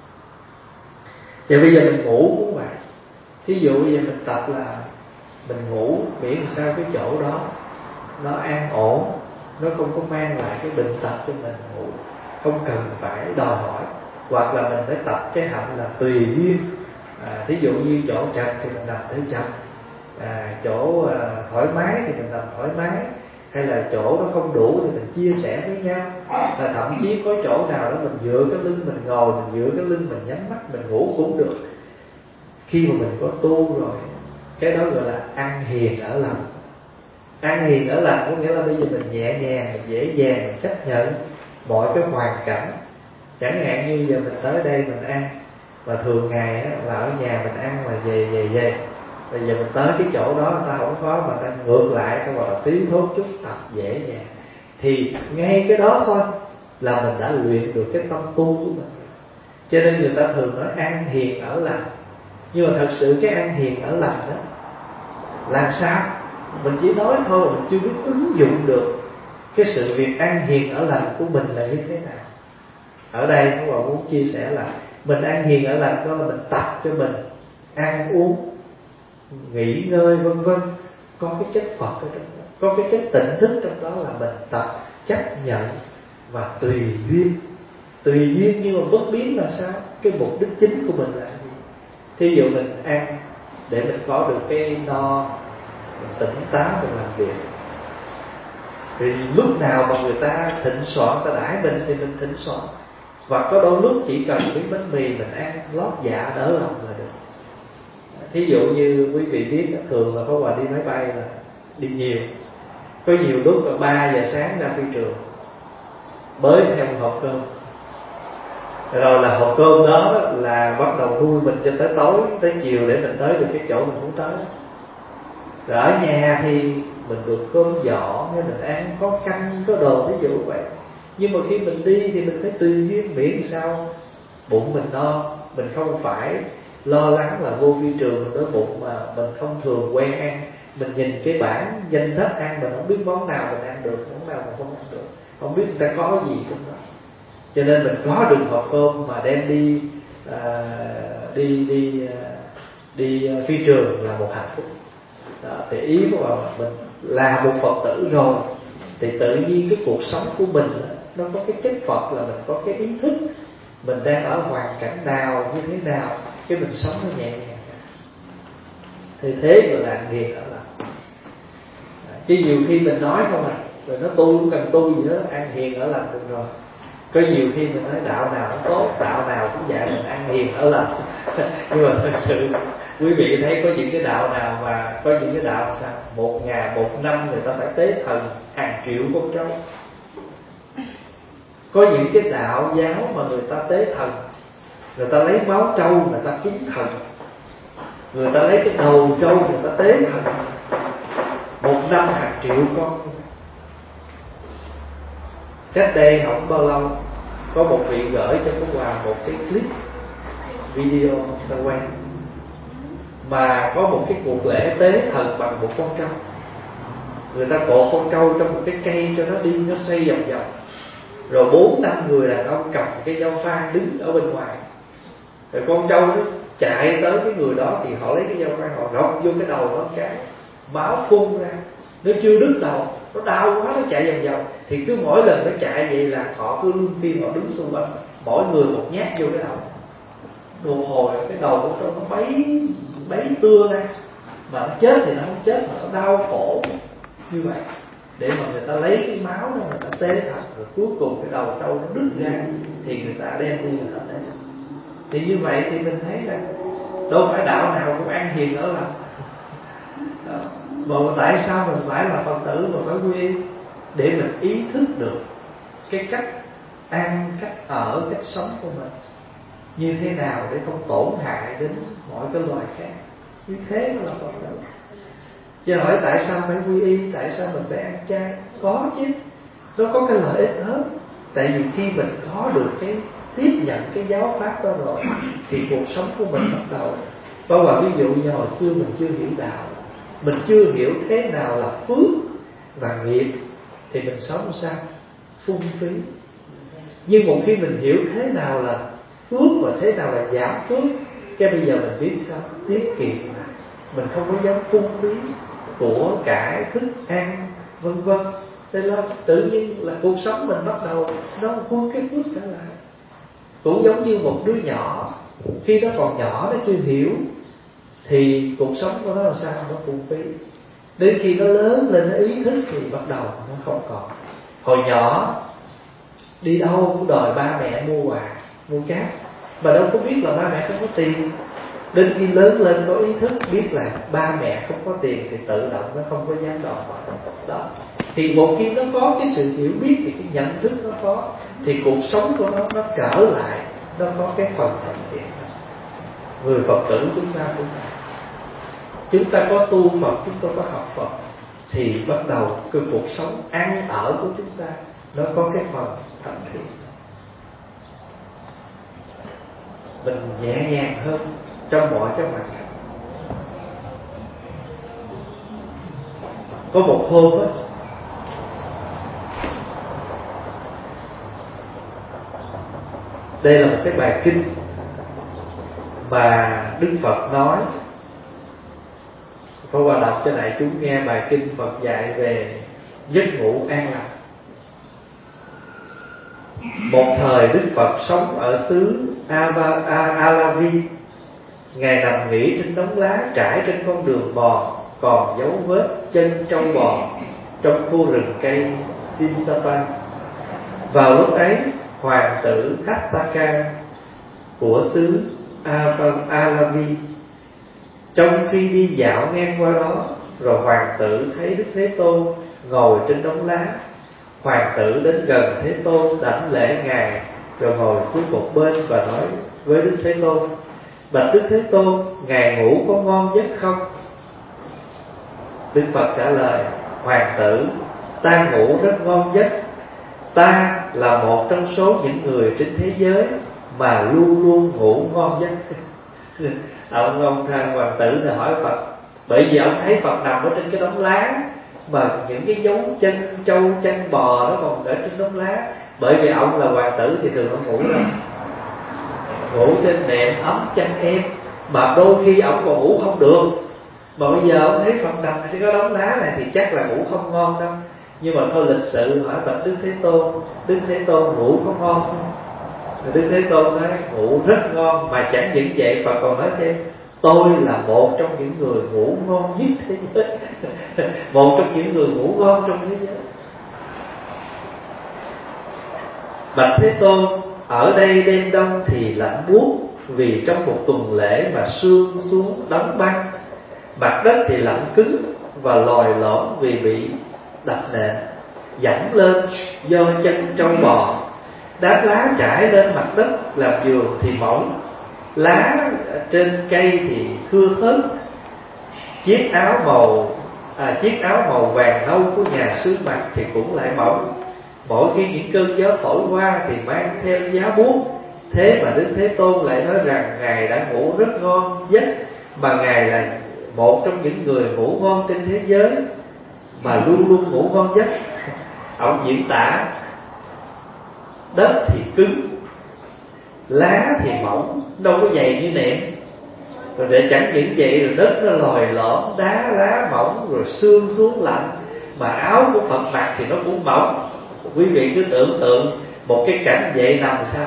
Và bây giờ mình ngủ cũng vậy. Thí dụ bây giờ mình tập là mình ngủ miễn sao cái chỗ đó nó an ổn, nó không có mang lại cái bệnh tật cho mình ngủ, không cần phải đòi hỏi. Hoặc là mình phải tập cái hạnh là tùy duyên. À, thí dụ như chỗ trật thì mình nằm tới trật, à, chỗ à, thoải mái thì mình nằm thoải mái, hay là chỗ nó không đủ thì mình chia sẻ với nhau. Và thậm chí có chỗ nào đó mình dựa cái lưng mình ngồi, mình dựa cái lưng mình nhắm mắt mình ngủ cũng được. Khi mà mình có tu rồi, cái đó gọi là ăn hiền ở lành. Ăn hiền ở lành có nghĩa là bây giờ mình nhẹ nhàng, mình dễ dàng, mình chấp nhận mọi cái hoàn cảnh. Chẳng hạn như giờ mình tới đây mình ăn, mà thường ngày á, là ở nhà mình ăn mà về về về. Bây giờ mình tới cái chỗ đó người ta không có, mà ta ngược lại cái gọi là tí thốt chút tập dễ dàng. Thì ngay cái đó thôi là mình đã luyện được cái tâm tu của mình. Cho nên người ta thường nói ăn hiền ở lành. Nhưng mà thật sự cái ăn hiền ở lành đó làm sao? Mình chỉ nói thôi, mình chưa biết ứng dụng được cái sự việc ăn hiền ở lành của mình là như thế nào. Ở đây các bạn muốn chia sẻ là mình ăn hiền ở lành đó là mình tập cho mình ăn uống, nghỉ ngơi vân vân, có cái chất Phật ở trong đó, có cái chất tỉnh thức trong đó, là mình tập chấp nhận và tùy duyên. Tùy duyên nhưng mà bất biến là sao? Cái mục đích chính của mình là gì? Thí dụ mình ăn để mình có được cái no, mình tỉnh táo, mình làm việc. Thì lúc nào mà người ta thịnh soạn, ta đãi mình thì mình thịnh soạn. Và có đôi lúc chỉ cần miếng bánh mì mình ăn lót dạ đỡ lòng là được. Thí dụ như quý vị biết, thường là Pháp Hòa đi máy bay là đi nhiều. Có nhiều lúc là ba giờ sáng ra phi trường, mới theo một hộp cơm. Rồi là hộp cơm đó là bắt đầu nuôi mình cho tới tối, tới chiều để mình tới được cái chỗ mình muốn tới. Rồi ở nhà thì mình được cơm giỏ, nên mình ăn có canh, có đồ, ví dụ vậy. Nhưng mà khi mình đi thì mình phải tùy duyên, miễn sao bụng mình no. Mình không phải lo lắng là vô phi trường mình đói bụng, mà mình không thường quen ăn. Mình nhìn cái bảng danh sách ăn, mình không biết món nào mình ăn được, món nào mình không ăn được, không biết người ta có gì trong đó. Cho nên mình có được hộp cơm mà đem đi à, đi đi à, đi phi trường là một hạnh phúc. Đó, thì ý của bạn là mình là một Phật tử rồi thì tự nhiên cái cuộc sống của mình nó có cái chất Phật, là mình có cái ý thức mình đang ở hoàn cảnh nào, như thế nào, cái mình sống nó nhẹ nhàng. Thì thế gọi là ăn hiền ở lành. Chứ nhiều khi mình nói không à, rồi nó tu cũng cần tu gì đó, ăn hiền ở lành được rồi. Có nhiều khi mình nói đạo nào cũng tốt, đạo nào cũng dạy mình ăn hiền ở lành. Nhưng mà thật sự quý vị thấy có những cái đạo nào mà có những cái đạo sao một ngày một năm người ta phải tế thần hàng triệu con trâu. Có những cái đạo giáo mà người ta tế thần, người ta lấy máu trâu người ta cúng thần, người ta lấy cái đầu trâu người ta tế thần, một năm hàng triệu con. Cách đây không bao lâu có một vị gửi cho Pháp Hòa một cái clip video ta quay, mà có một cái cuộc lễ tế thần bằng một con trâu. Người ta cột con trâu trong một cái cây cho nó đi, nó xoay vòng vòng. Rồi bốn năm người đàn ông cầm cái dao phay đứng ở bên ngoài. Rồi con trâu nó chạy tới cái người đó thì họ lấy cái dao phay họ rọc vô cái đầu nó cái, máu phun ra. Nó chưa đứt đầu, nó đau quá, nó chạy vòng vòng. Thì cứ mỗi lần nó chạy vậy là họ cứ luân phiên họ đứng xung quanh, mỗi người một nhát vô cái đầu. Một hồi cái đầu của trâu nó bấy bấy tưa ra, mà nó chết thì nó không chết, mà nó đau khổ như vậy. Để mà người ta lấy cái máu đó người ta tế thật, rồi cuối cùng cái đầu trâu nó đứt ra thì người ta đem đi người ta tế. Thì như vậy thì mình thấy rằng đâu phải đạo nào cũng ăn hiền ở lành. Mà tại sao mình phải là Phật tử mà phải quy y? Để mình ý thức được cái cách ăn, cách ở, cách sống của mình như thế nào để không tổn hại đến mọi cái loài khác. Như thế mới là Phật tử. Chứ hỏi tại sao phải quy y, tại sao mình phải ăn chay? Có chứ, nó có cái lợi ích hết. Tại vì khi mình có được cái tiếp nhận cái giáo pháp đó rồi thì cuộc sống của mình bắt đầu. Bao gồm ví dụ như hồi xưa mình chưa hiểu đạo, mình chưa hiểu thế nào là phước và nghiệp, thì mình sống sao? Phung phí. Nhưng một khi mình hiểu thế nào là phước và thế nào là giảm phước, cái bây giờ mình biết sao? Tiết kiệm. Mình không có dám phung phí của cải, thức ăn, vân vân. Thế là tự nhiên là cuộc sống mình bắt đầu nó quân cái phước trở lại. Cũng giống như một đứa nhỏ, khi nó còn nhỏ nó chưa hiểu thì cuộc sống của nó làm sao? Nó phung phí. Đến khi nó lớn lên nó ý thức thì bắt đầu nó không còn. Hồi nhỏ đi đâu cũng đòi ba mẹ mua quà, mua cáp, mà đâu có biết là ba mẹ không có tiền. Đến khi lớn lên có ý thức biết là ba mẹ không có tiền thì tự động nó không có dám đòi đó. Thì một khi nó có cái sự hiểu biết thì cái nhận thức nó có, thì cuộc sống của nó nó trở lại, nó có cái phần thành thiện. Người Phật tử chúng ta cũng chúng ta có tu Phật, chúng ta có học Phật, thì bắt đầu cái cuộc sống ăn ở của chúng ta nó có cái phần thành thiện. Mình nhẹ nhàng hơn trong mọi cái hoàn cảnh. Có một hôm á, đây là một cái bài kinh mà Đức Phật nói. Pháp Hòa đọc cho đại chúng nghe bài kinh Phật dạy về giấc ngủ an lành. Một thời Đức Phật sống ở xứ Alavi. Ngài nằm nghỉ trên đống lá trải trên con đường bò, còn dấu vết chân trâu bò trong khu rừng cây Simsapa. Vào lúc ấy, hoàng tử Attaka của xứ Alavi trong khi đi dạo ngang qua đó, rồi hoàng tử thấy Đức Thế Tôn ngồi trên đống lá. Hoàng tử đến gần Thế Tôn đảnh lễ ngài, rồi ngồi xuống một bên và nói với Đức Thế Tôn: Bạch Đức Thế Tôn, ngài ngủ có ngon giấc không? Đức Phật trả lời: Hoàng tử, ta ngủ rất ngon giấc. Ta là một trong số những người trên thế giới mà luôn luôn ngủ ngon giấc. Ông ông hoàng tử này hỏi Phật, bởi vì ông thấy Phật nằm ở trên cái đống lá, mà những cái dấu chân trâu chân bò nó còn ở trên đống lá. Bởi vì ông là hoàng tử thì thường ông ngủ đâu, ngủ trên nệm ấm chăn êm, mà đôi khi ông còn ngủ không được. Mà bây giờ ông thấy Phật nằm trên cái đống lá này thì chắc là ngủ không ngon đâu. Nhưng mà thôi lịch sự hỏi Bạch Đức Thế Tôn, Đức Thế Tôn ngủ có ngon không? Đức Thế Tôn nói ngủ rất ngon. Mà chẳng những vậy, Phật còn nói thêm: tôi là một trong những người ngủ ngon nhất thế giới. Một trong những người ngủ ngon trong thế giới. Bạch Thế Tôn, ở đây đêm đông thì lạnh buốt, vì trong một tuần lễ mà sương xuống đóng băng. Mặt đất thì lạnh cứng và lòi lõm vì bị đập nện, dẫm lên do chân trâu bò. Đám lá trải lên mặt đất làm giường thì mỏng, lá trên cây thì thưa thớt. Chiếc áo màu à, chiếc áo màu vàng nâu của nhà sư mặc thì cũng lại mỏng. Mỗi khi những cơn gió thổi qua thì mang theo giá buốt. Thế mà Đức Thế Tôn lại nói rằng ngài đã ngủ rất ngon giấc, mà ngài là một trong những người ngủ ngon trên thế giới, mà luôn luôn ngủ ngon giấc. Ông diễn tả đất thì cứng, lá thì mỏng, đâu có dày như nệm. Rồi để chẳng những vậy, rồi đất nó lòi lõm, đá lá mỏng, rồi sương xuống lạnh. Mà áo của Phật mặc thì nó cũng mỏng. Quý vị cứ tưởng tượng một cái cảnh vậy nằm sao?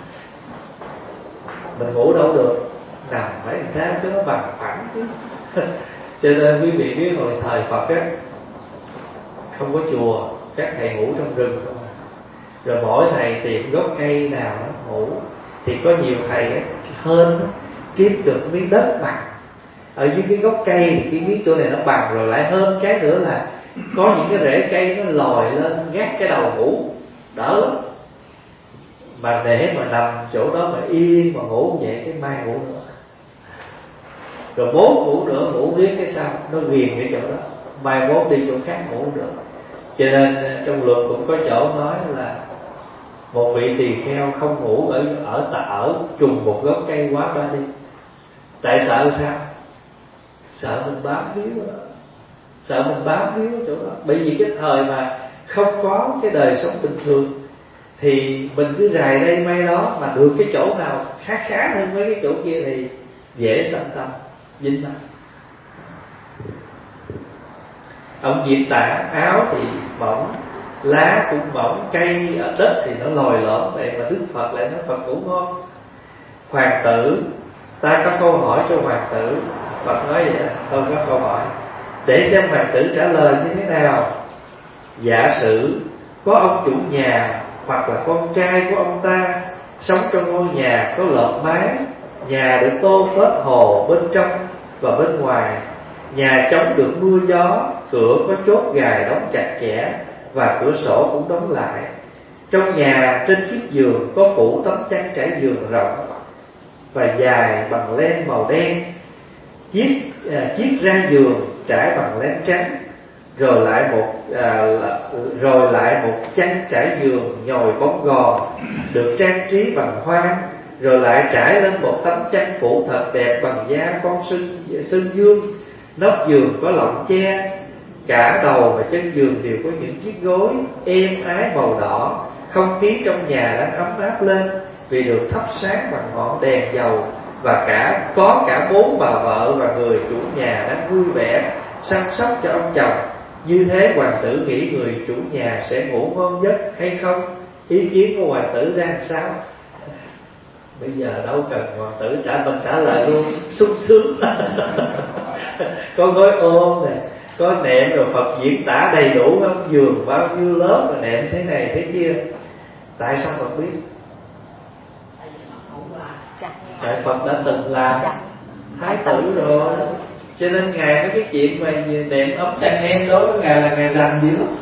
Mình ngủ đâu được, nằm phải sao cho nó bằng phẳng chứ. Cho nên quý vị biết hồi thời Phật á, không có chùa, các thầy ngủ trong rừng không. Rồi mỗi thầy tìm gốc cây nào nó ngủ. Thì có nhiều thầy á, hên kiếm được miếng đất bằng ở dưới cái gốc cây, cái miếng chỗ này nó bằng, rồi lại hơn cái nữa là có những cái rễ cây nó lòi lên gác cái đầu ngủ đỡ lắm. Mà để mà nằm chỗ đó mà yên mà ngủ vậy, cái mai ngủ nữa, rồi mốt ngủ nữa, ngủ biết cái sao nó ghiền cái chỗ đó, mai mốt đi chỗ khác ngủ được. Cho nên trong luật cũng có chỗ nói là một vị tỳ kheo không ngủ ở ở ở trùng một gốc cây quá ba đi. Tại sợ sao? Sợ mình bám víu đó, sợ mình bám víu chỗ đó. Bởi vì cái thời mà không có cái đời sống bình thường thì mình cứ rài đây may đó, mà được cái chỗ nào khá khá hơn mấy cái chỗ kia thì dễ sanh tâm dính mắt. Ông Diệt Tạng áo thì mỏng, lá cũng mỏng, cây ở đất thì nó lồi lõm vậy, mà Đức Phật lại nói Phật ngủ ngon. Hoàng tử, ta có câu hỏi cho hoàng tử. Phật nói vậy, tôi có câu hỏi để xem hoàng tử trả lời như thế nào. Giả sử có ông chủ nhà hoặc là con trai của ông ta sống trong ngôi nhà có lợp mái, nhà được tô phết hồ bên trong và bên ngoài, nhà chống được mưa gió, cửa có chốt gài đóng chặt chẽ và cửa sổ cũng đóng lại. Trong nhà trên chiếc giường có phủ tấm chăn trải giường rộng và dài bằng len màu đen, chiếc à, chiếc ra giường trải bằng len trắng, rồi lại một à, rồi lại một chăn trải giường nhồi bóng gòn được trang trí bằng hoa, rồi lại trải lên một tấm chăn phủ thật đẹp bằng da con sơn sơn dương. Nóc giường có lọng che, cả đầu và chân giường đều có những chiếc gối êm ái màu đỏ. Không khí trong nhà đang ấm áp lên vì được thắp sáng bằng ngọn đèn dầu, và cả có cả bốn bà vợ và người chủ nhà đang vui vẻ săn sóc cho ông chồng. Như thế hoàng tử nghĩ người chủ nhà sẽ ngủ ngon giấc hay không? Ý kiến của hoàng tử ra sao? Bây giờ đâu cần hoàng tử trả, mình trả lời luôn, sung sướng. Có gối ôm này, có nệm, rồi Phật diễn tả đầy đủ không? Giường bao nhiêu lớp, rồi nệm thế này thế kia. Tại sao Phật biết? Tại Phật đã từng làm thái tử rồi, cho nên Ngài mấy cái chuyện mà nệm ấm chăn em đối với Ngài là Ngài rành dữ lắm.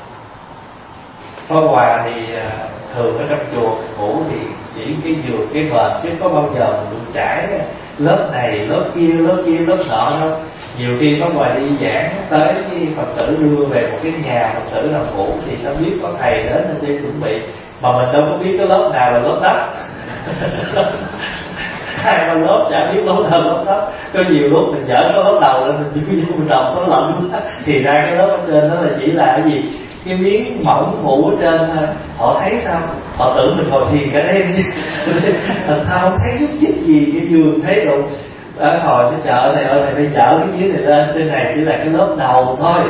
Pháp Hòa thì thường ở trong chùa ngủ thì chỉ cái giường cái mền, chứ có bao giờ mình được trải lớp này lớp kia lớp kia lớp nọ đâu. Nhiều khi Pháp Hòa đi giảng tới cái Phật tử đưa về một cái nhà Phật tử nằm ngủ thì nó biết có thầy đến nên đi chuẩn bị, mà mình đâu có biết cái lớp nào là lớp đất. Hai ba lớp chả biết lớp nào lớp đất. Có nhiều lúc mình dở có lớp đầu lên mình chỉ biết mình đọc số lận, thì ra cái lớp ở trên đó là chỉ là cái gì, cái miếng mỏng phủ ở trên thôi. Họ thấy sao? Họ tưởng mình ngồi thiền cả đêm chứ. Thật sao không thấy chút chích gì cái giường thấy đâu. Ở hồi cái chợ này, ở này phải chở cái miếng này lên, trên này chỉ là cái lớp đầu thôi.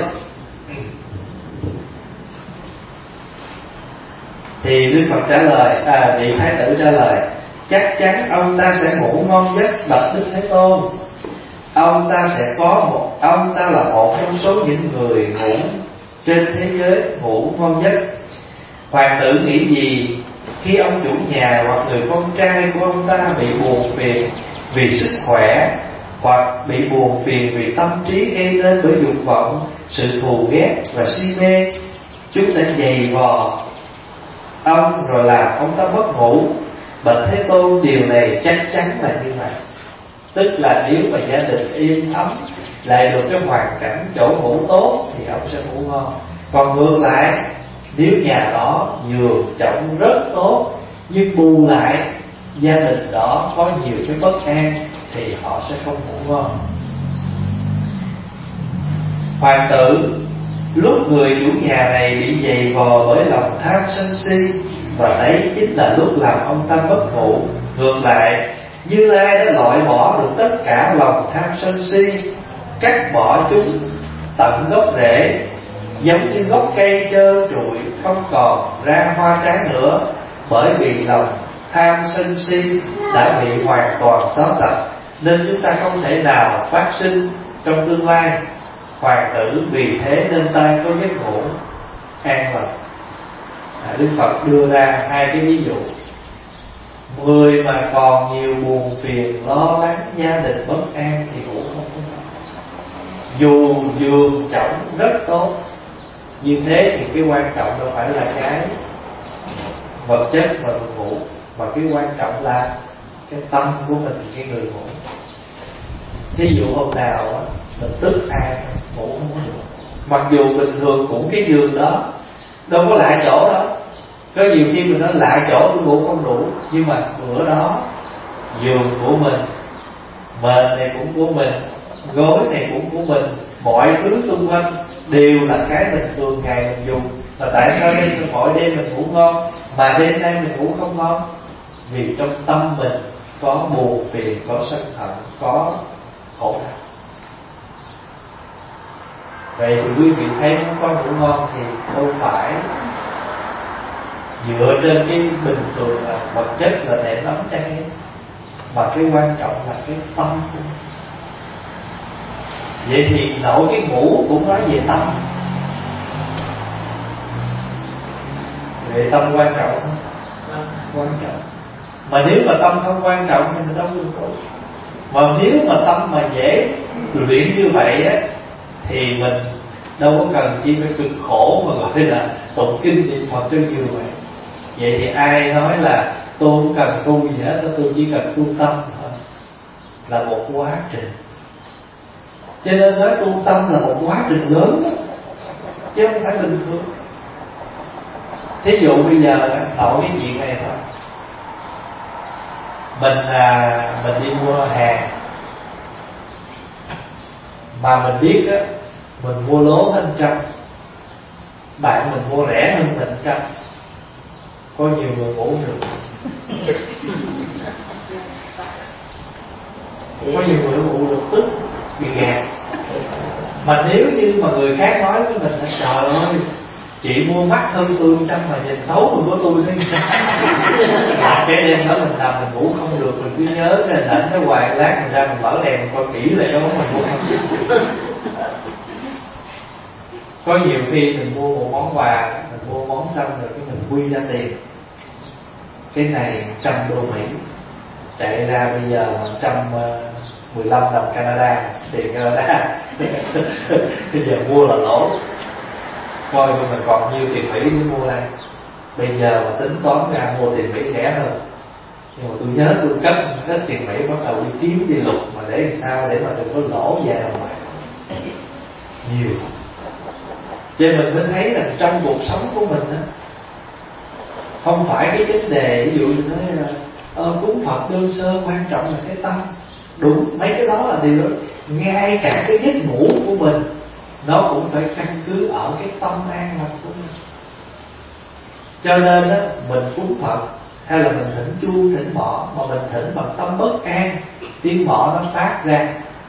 Thì Đức Phật trả lời, à vị thái tử trả lời: chắc chắn ông ta sẽ ngủ ngon giấc bạch Đức Thế Tôn. Ông ta sẽ có một, ông ta là một trong số những người ngủ trên thế giới ngủ ngon giấc. Hoàng tử nghĩ gì khi ông chủ nhà hoặc người con trai của ông ta bị buồn phiền vì sức khỏe, hoặc bị buồn phiền vì tâm trí gây nên bởi dục vọng, sự thù ghét và si mê, chúng ta giày vò ông rồi làm ông ta mất ngủ. Bạch Thế Tôn, điều này chắc chắn là như vậy. Tức là nếu mà gia đình yên ấm, lại được cái hoàn cảnh chỗ ngủ tốt thì ông sẽ ngủ ngon. Còn ngược lại, nếu nhà đó giường chổng rất tốt nhưng bù lại gia đình đó có nhiều cái bất an thì họ sẽ không ngủ ngon. Hoàng tử, lúc người chủ nhà này bị dày vò bởi lòng tham sân si, và đấy chính là lúc làm ông ta mất ngủ. Ngược lại, Như Lai đã loại bỏ được tất cả lòng tham sân si, cắt bỏ chúng tận gốc rễ, giống như gốc cây trơ trụi không còn ra hoa trái nữa, bởi vì lòng tham sân si đã bị hoàn toàn xóa sạch, nên chúng ta không thể nào phát sinh trong tương lai. Hoàng tử vì thế nên ta có giấc ngủ an lành. à, Đức Phật đưa ra hai cái ví dụ. Người mà còn nhiều buồn phiền, lo lắng, gia đình bất an thì ngủ không có ngon. Dù giường chõng rất tốt, như thế thì cái quan trọng đâu phải là cái vật chất mà mình ngủ, mà cái quan trọng là cái tâm của mình, cái người ngủ. Thí dụ hôm nào á mình tức an, ngủ không có được, mặc dù bình thường cũng cái giường đó đâu có lại chỗ đâu. Có nhiều khi mình nói lại chỗ tôi ngủ không đủ, nhưng mà bữa đó giường của mình, mền này cũng của mình, gối này cũng của mình, mọi thứ xung quanh đều là cái mình thường ngày mình dùng. Và tại sao đêm mỗi đêm mình ngủ ngon mà đêm nay mình ngủ không ngon? Vì trong tâm mình có buồn phiền, có sân hận, có khổ đau. Vậy thì quý vị thấy muốn có ngủ ngon thì không phải dựa trên cái bình thường là vật chất là để nắm chăn em, mà cái quan trọng là cái tâm của mình. Vậy thì nội cái ngủ cũng nói về tâm. Vậy tâm quan trọng không? Quan trọng. Mà nếu mà tâm không quan trọng thì mình đâu có ngủ. Mà nếu mà tâm mà dễ luyện như vậy á, thì mình đâu có cần chi phải cực khổ mà gọi là tụng kinh niệm Phật cho nhiều vậy. Vậy thì ai nói là tôi không cần tu gì hết, tôi chỉ cần tu tâm thôi, là một quá trình. Cho nên nói tu tâm là một quá trình lớn đó, chứ không phải bình thường. Thí dụ bây giờ nội cái chuyện này thôi, mình à, mình đi mua hàng mà mình biết á, mình mua lố hơn trăm, bạn mình mua rẻ hơn mình trăm, có nhiều người ngủ được, có nhiều người ngủ được tức bị gạt. Mà nếu như mà người khác nói với mình là trời ơi, chị mua mắc hơn tôi trăm mà nhìn xấu mình của tôi đấy. Cái đêm đó mình nằm mình ngủ không được, mình cứ nhớ cái hình ảnh nó hoài, lát mình ra mình mở đèn mình coi kỹ lại đó mình ngủ không được. Có nhiều khi mình mua một món quà, mình mua món xong rồi cái mình quy ra tiền, cái này trăm đô Mỹ, chạy ra bây giờ một trăm mười lăm đồng Canada, tiền Canada. Bây giờ mua là lỗ, coi mình còn nhiêu tiền Mỹ để mua đây. Bây giờ mà tính toán ra mua tiền Mỹ rẻ hơn, nhưng mà tôi nhớ tôi cấp hết tiền Mỹ bắt đầu đi kiếm đi lục mà để làm sao để mà đừng có lỗ về đâu mà nhiều. Cho nên mình mới thấy là trong cuộc sống của mình á, không phải cái vấn đề ví dụ như nói là ờ, cúng Phật đơn sơ, quan trọng là cái tâm. Đúng, mấy cái đó là điều đó. Ngay cả cái giấc ngủ của mình nó cũng phải căn cứ ở cái tâm an lành của mình. Cho nên á, mình cúng Phật hay là mình thỉnh chuông, thỉnh mõ, mà mình thỉnh bằng tâm bất an, tiếng mõ nó phát ra,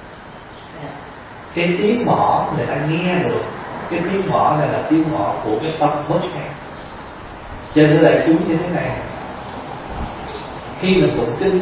cái tiếng mõ người ta nghe được, cái tiếng mõ này là tiếng mõ của cái tâm bất an. Cho nên đại chúng như thế này, khi mình tụng kinh,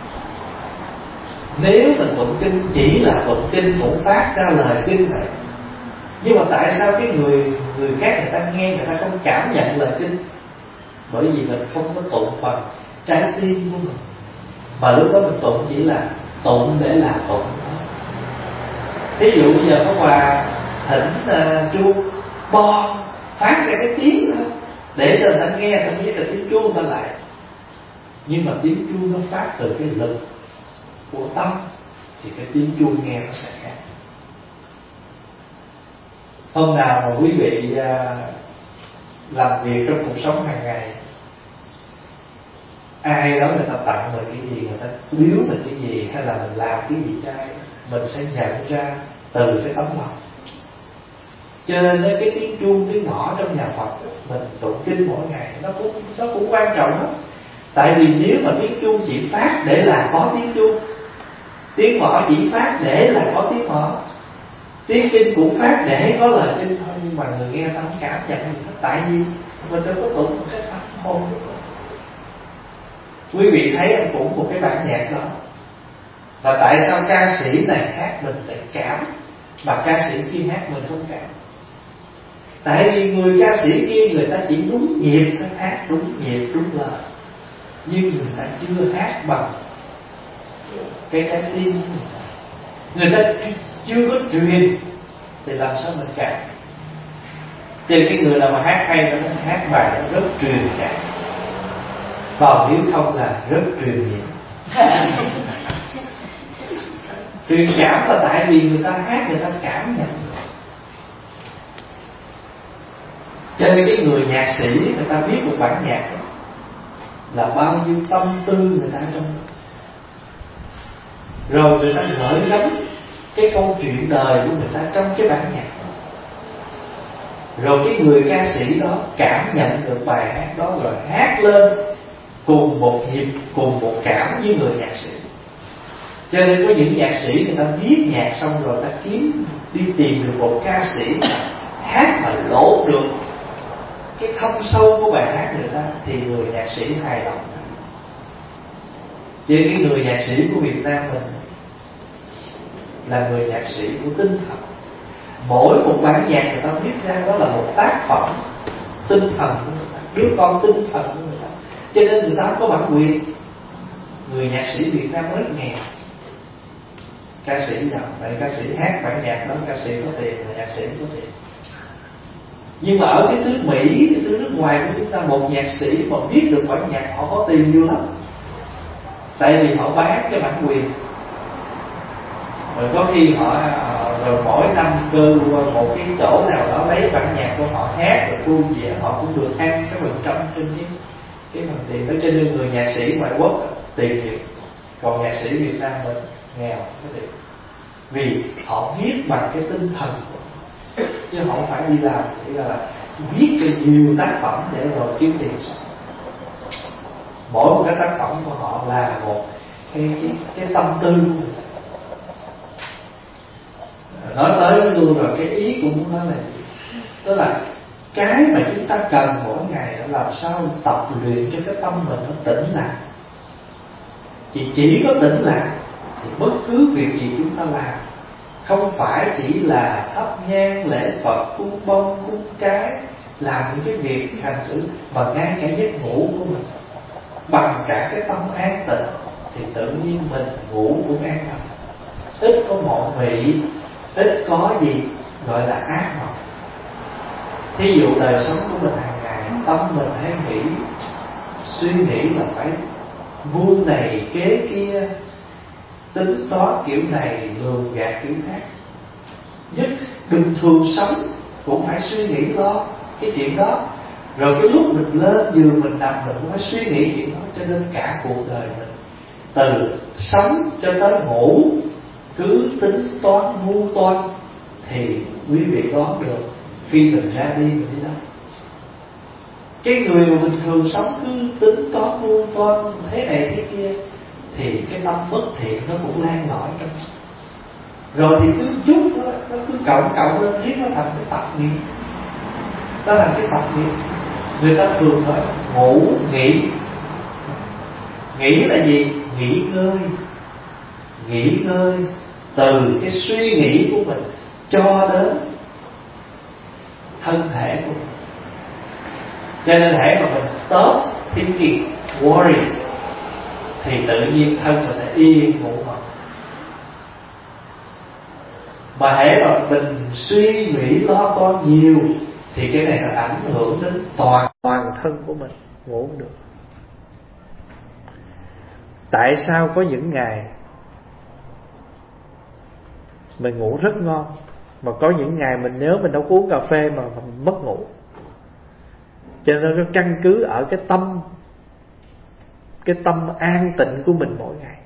nếu mình tụng kinh chỉ là tụng kinh cũng phát ra lời kinh vậy, nhưng mà tại sao cái người người khác người ta nghe người ta không cảm nhận lời kinh? Bởi vì mình không có tụng bằng trái tim của mình, mà lúc đó mình tụng chỉ là tụng để là tụng. Ví dụ bây giờ có quà thỉnh uh, chuông bo phát ra cái tiếng đó để cho người ta nghe, ta biết là tiếng chuông ta lại. Nhưng mà tiếng chuông nó phát từ cái lực của tâm thì cái tiếng chuông nghe nó sẽ khác. Hôm nào mà quý vị uh, làm việc trong cuộc sống hàng ngày, ai đó người ta tặng mình cái gì, người ta biếu mình cái gì, hay là mình làm cái gì cho ai, mình sẽ nhận ra từ cái tấm lòng. Cho nên cái tiếng chuông, tiếng mõ trong nhà Phật mình tụng kinh mỗi ngày nó cũng nó cũng quan trọng lắm. Tại vì nếu mà tiếng chuông chỉ phát để là có tiếng chuông, tiếng mõ chỉ phát để là có tiếng mõ, tiếng kinh cũng phát để có lời kinh thôi, nhưng mà người nghe ta không cảm nhận gì hết. Tại vì mình đâu có tụng một cái tâm hồn. Quý vị thấy anh cũng một cái bản nhạc đó, và tại sao ca sĩ này hát mình lại cảm mà ca sĩ kia hát mình không cảm? Tại vì người ca sĩ kia người ta chỉ đúng nhịp, hát đúng nhịp đúng lời, nhưng người ta chưa hát bằng cái trái tim của người ta. Người ta chưa có truyền thì làm sao mình cảm. Cho nên cái người nào mà hát hay nó hát bài nó rất truyền cảm, còn nếu không là rất truyền nhiễm. Truyền cảm là tại vì người ta hát người ta cảm nhận. Cho nên cái người nhạc sĩ người ta viết một bản nhạc đó, là bao nhiêu tâm tư người ta trong đó. Rồi người ta gửi gắm cái câu chuyện đời của người ta trong cái bản nhạc đó. Rồi cái người ca sĩ đó cảm nhận được bài hát đó rồi hát lên cùng một nhịp, cùng một cảm với người nhạc sĩ. Cho nên có những nhạc sĩ người ta viết nhạc xong rồi ta kiếm đi tìm được một ca sĩ mà hát mà lột được cái thâm sâu của bài hát người ta thì người nhạc sĩ hài lòng. Chứ cái người nhạc sĩ của Việt Nam mình là người nhạc sĩ của tinh thần. Mỗi một bản nhạc người ta viết ra đó là một tác phẩm tinh thần của người ta, đứa con tinh thần của người ta. Cho nên người ta không có bản quyền. Người nhạc sĩ Việt Nam rất nghèo. Ca sĩ giàu, tại ca sĩ hát bản nhạc đó, ca sĩ có tiền, người nhạc sĩ có tiền. Nhưng mà ở cái xứ Mỹ, cái xứ nước ngoài của chúng ta, một nhạc sĩ mà viết được bản nhạc họ có tiền nhiều lắm. Tại vì họ bán cái bản quyền. Rồi có khi họ rồi mỗi năm cư một cái chỗ nào đó lấy bản nhạc của họ hát rồi thu về, họ cũng được ăn cái phần trăm trên cái cái phần tiền đó. Cho nên người nhạc sĩ ngoại quốc tiền nhiều, còn nhạc sĩ Việt Nam mình nghèo cái tiền. Vì họ viết bằng cái tinh thần chứ không phải đi làm, chỉ là viết cho nhiều tác phẩm để rồi kiếm tiền. Mỗi một cái tác phẩm của họ là một cái cái, cái tâm tư của người ta. Nói tới luôn rồi, cái ý cũng muốn nói là gì? Tức là cái mà chúng ta cần mỗi ngày là làm sao tập luyện cho cái tâm mình nó tĩnh lại. Chỉ chỉ có tĩnh lại thì bất cứ việc gì chúng ta làm không phải chỉ là thắp nhang lễ Phật, cúng bông cúng trái, làm những cái việc hành xử, mà ngay cả giấc ngủ của mình bằng cả cái tâm an tịnh thì tự nhiên mình ngủ cũng an tâm, ít có mộng mị, ít có gì gọi là ác mộng. Thí dụ đời sống của mình hàng ngày, tâm mình hay nghĩ, suy nghĩ là phải mưu này kế kia, tính toán kiểu này, lường gạt kiểu khác. Nhất bình thường sống cũng phải suy nghĩ lo cái chuyện đó. Rồi cái lúc mình lên giường mình nằm mình cũng phải suy nghĩ chuyện đó. Cho nên cả cuộc đời mình từ sống cho tới ngủ cứ tính toán mưu toan thì quý vị đoán được khi mình ra đi mình đi đâu. Cái người mà bình thường sống cứ tính toán mưu toan thế này thế kia thì cái tâm bất thiện nó cũng lan lỏi trong. Rồi thì cứ chút nó, nó cứ cộng cộng lên riết nó thành cái tập nghiệp. Đó là cái tập nghiệp. Người ta thường nói ngủ nghỉ. Nghỉ là gì? Nghỉ ngơi. Nghỉ ngơi từ cái suy nghĩ của mình cho đến thân thể của mình. Cho nên hãy mà mình stop thinking, worry thì tự nhiên thân mình sẽ yên ngủ ngon. Mà hãy mà mình suy nghĩ lo toan nhiều thì cái này nó ảnh hưởng đến toàn toàn thân của mình, ngủ không được. Tại sao có những ngày mình ngủ rất ngon, mà có những ngày mình nếu mình đâu có uống cà phê mà mình mất ngủ? Cho nên nó căn cứ ở cái tâm, cái tâm an tịnh của mình mỗi ngày.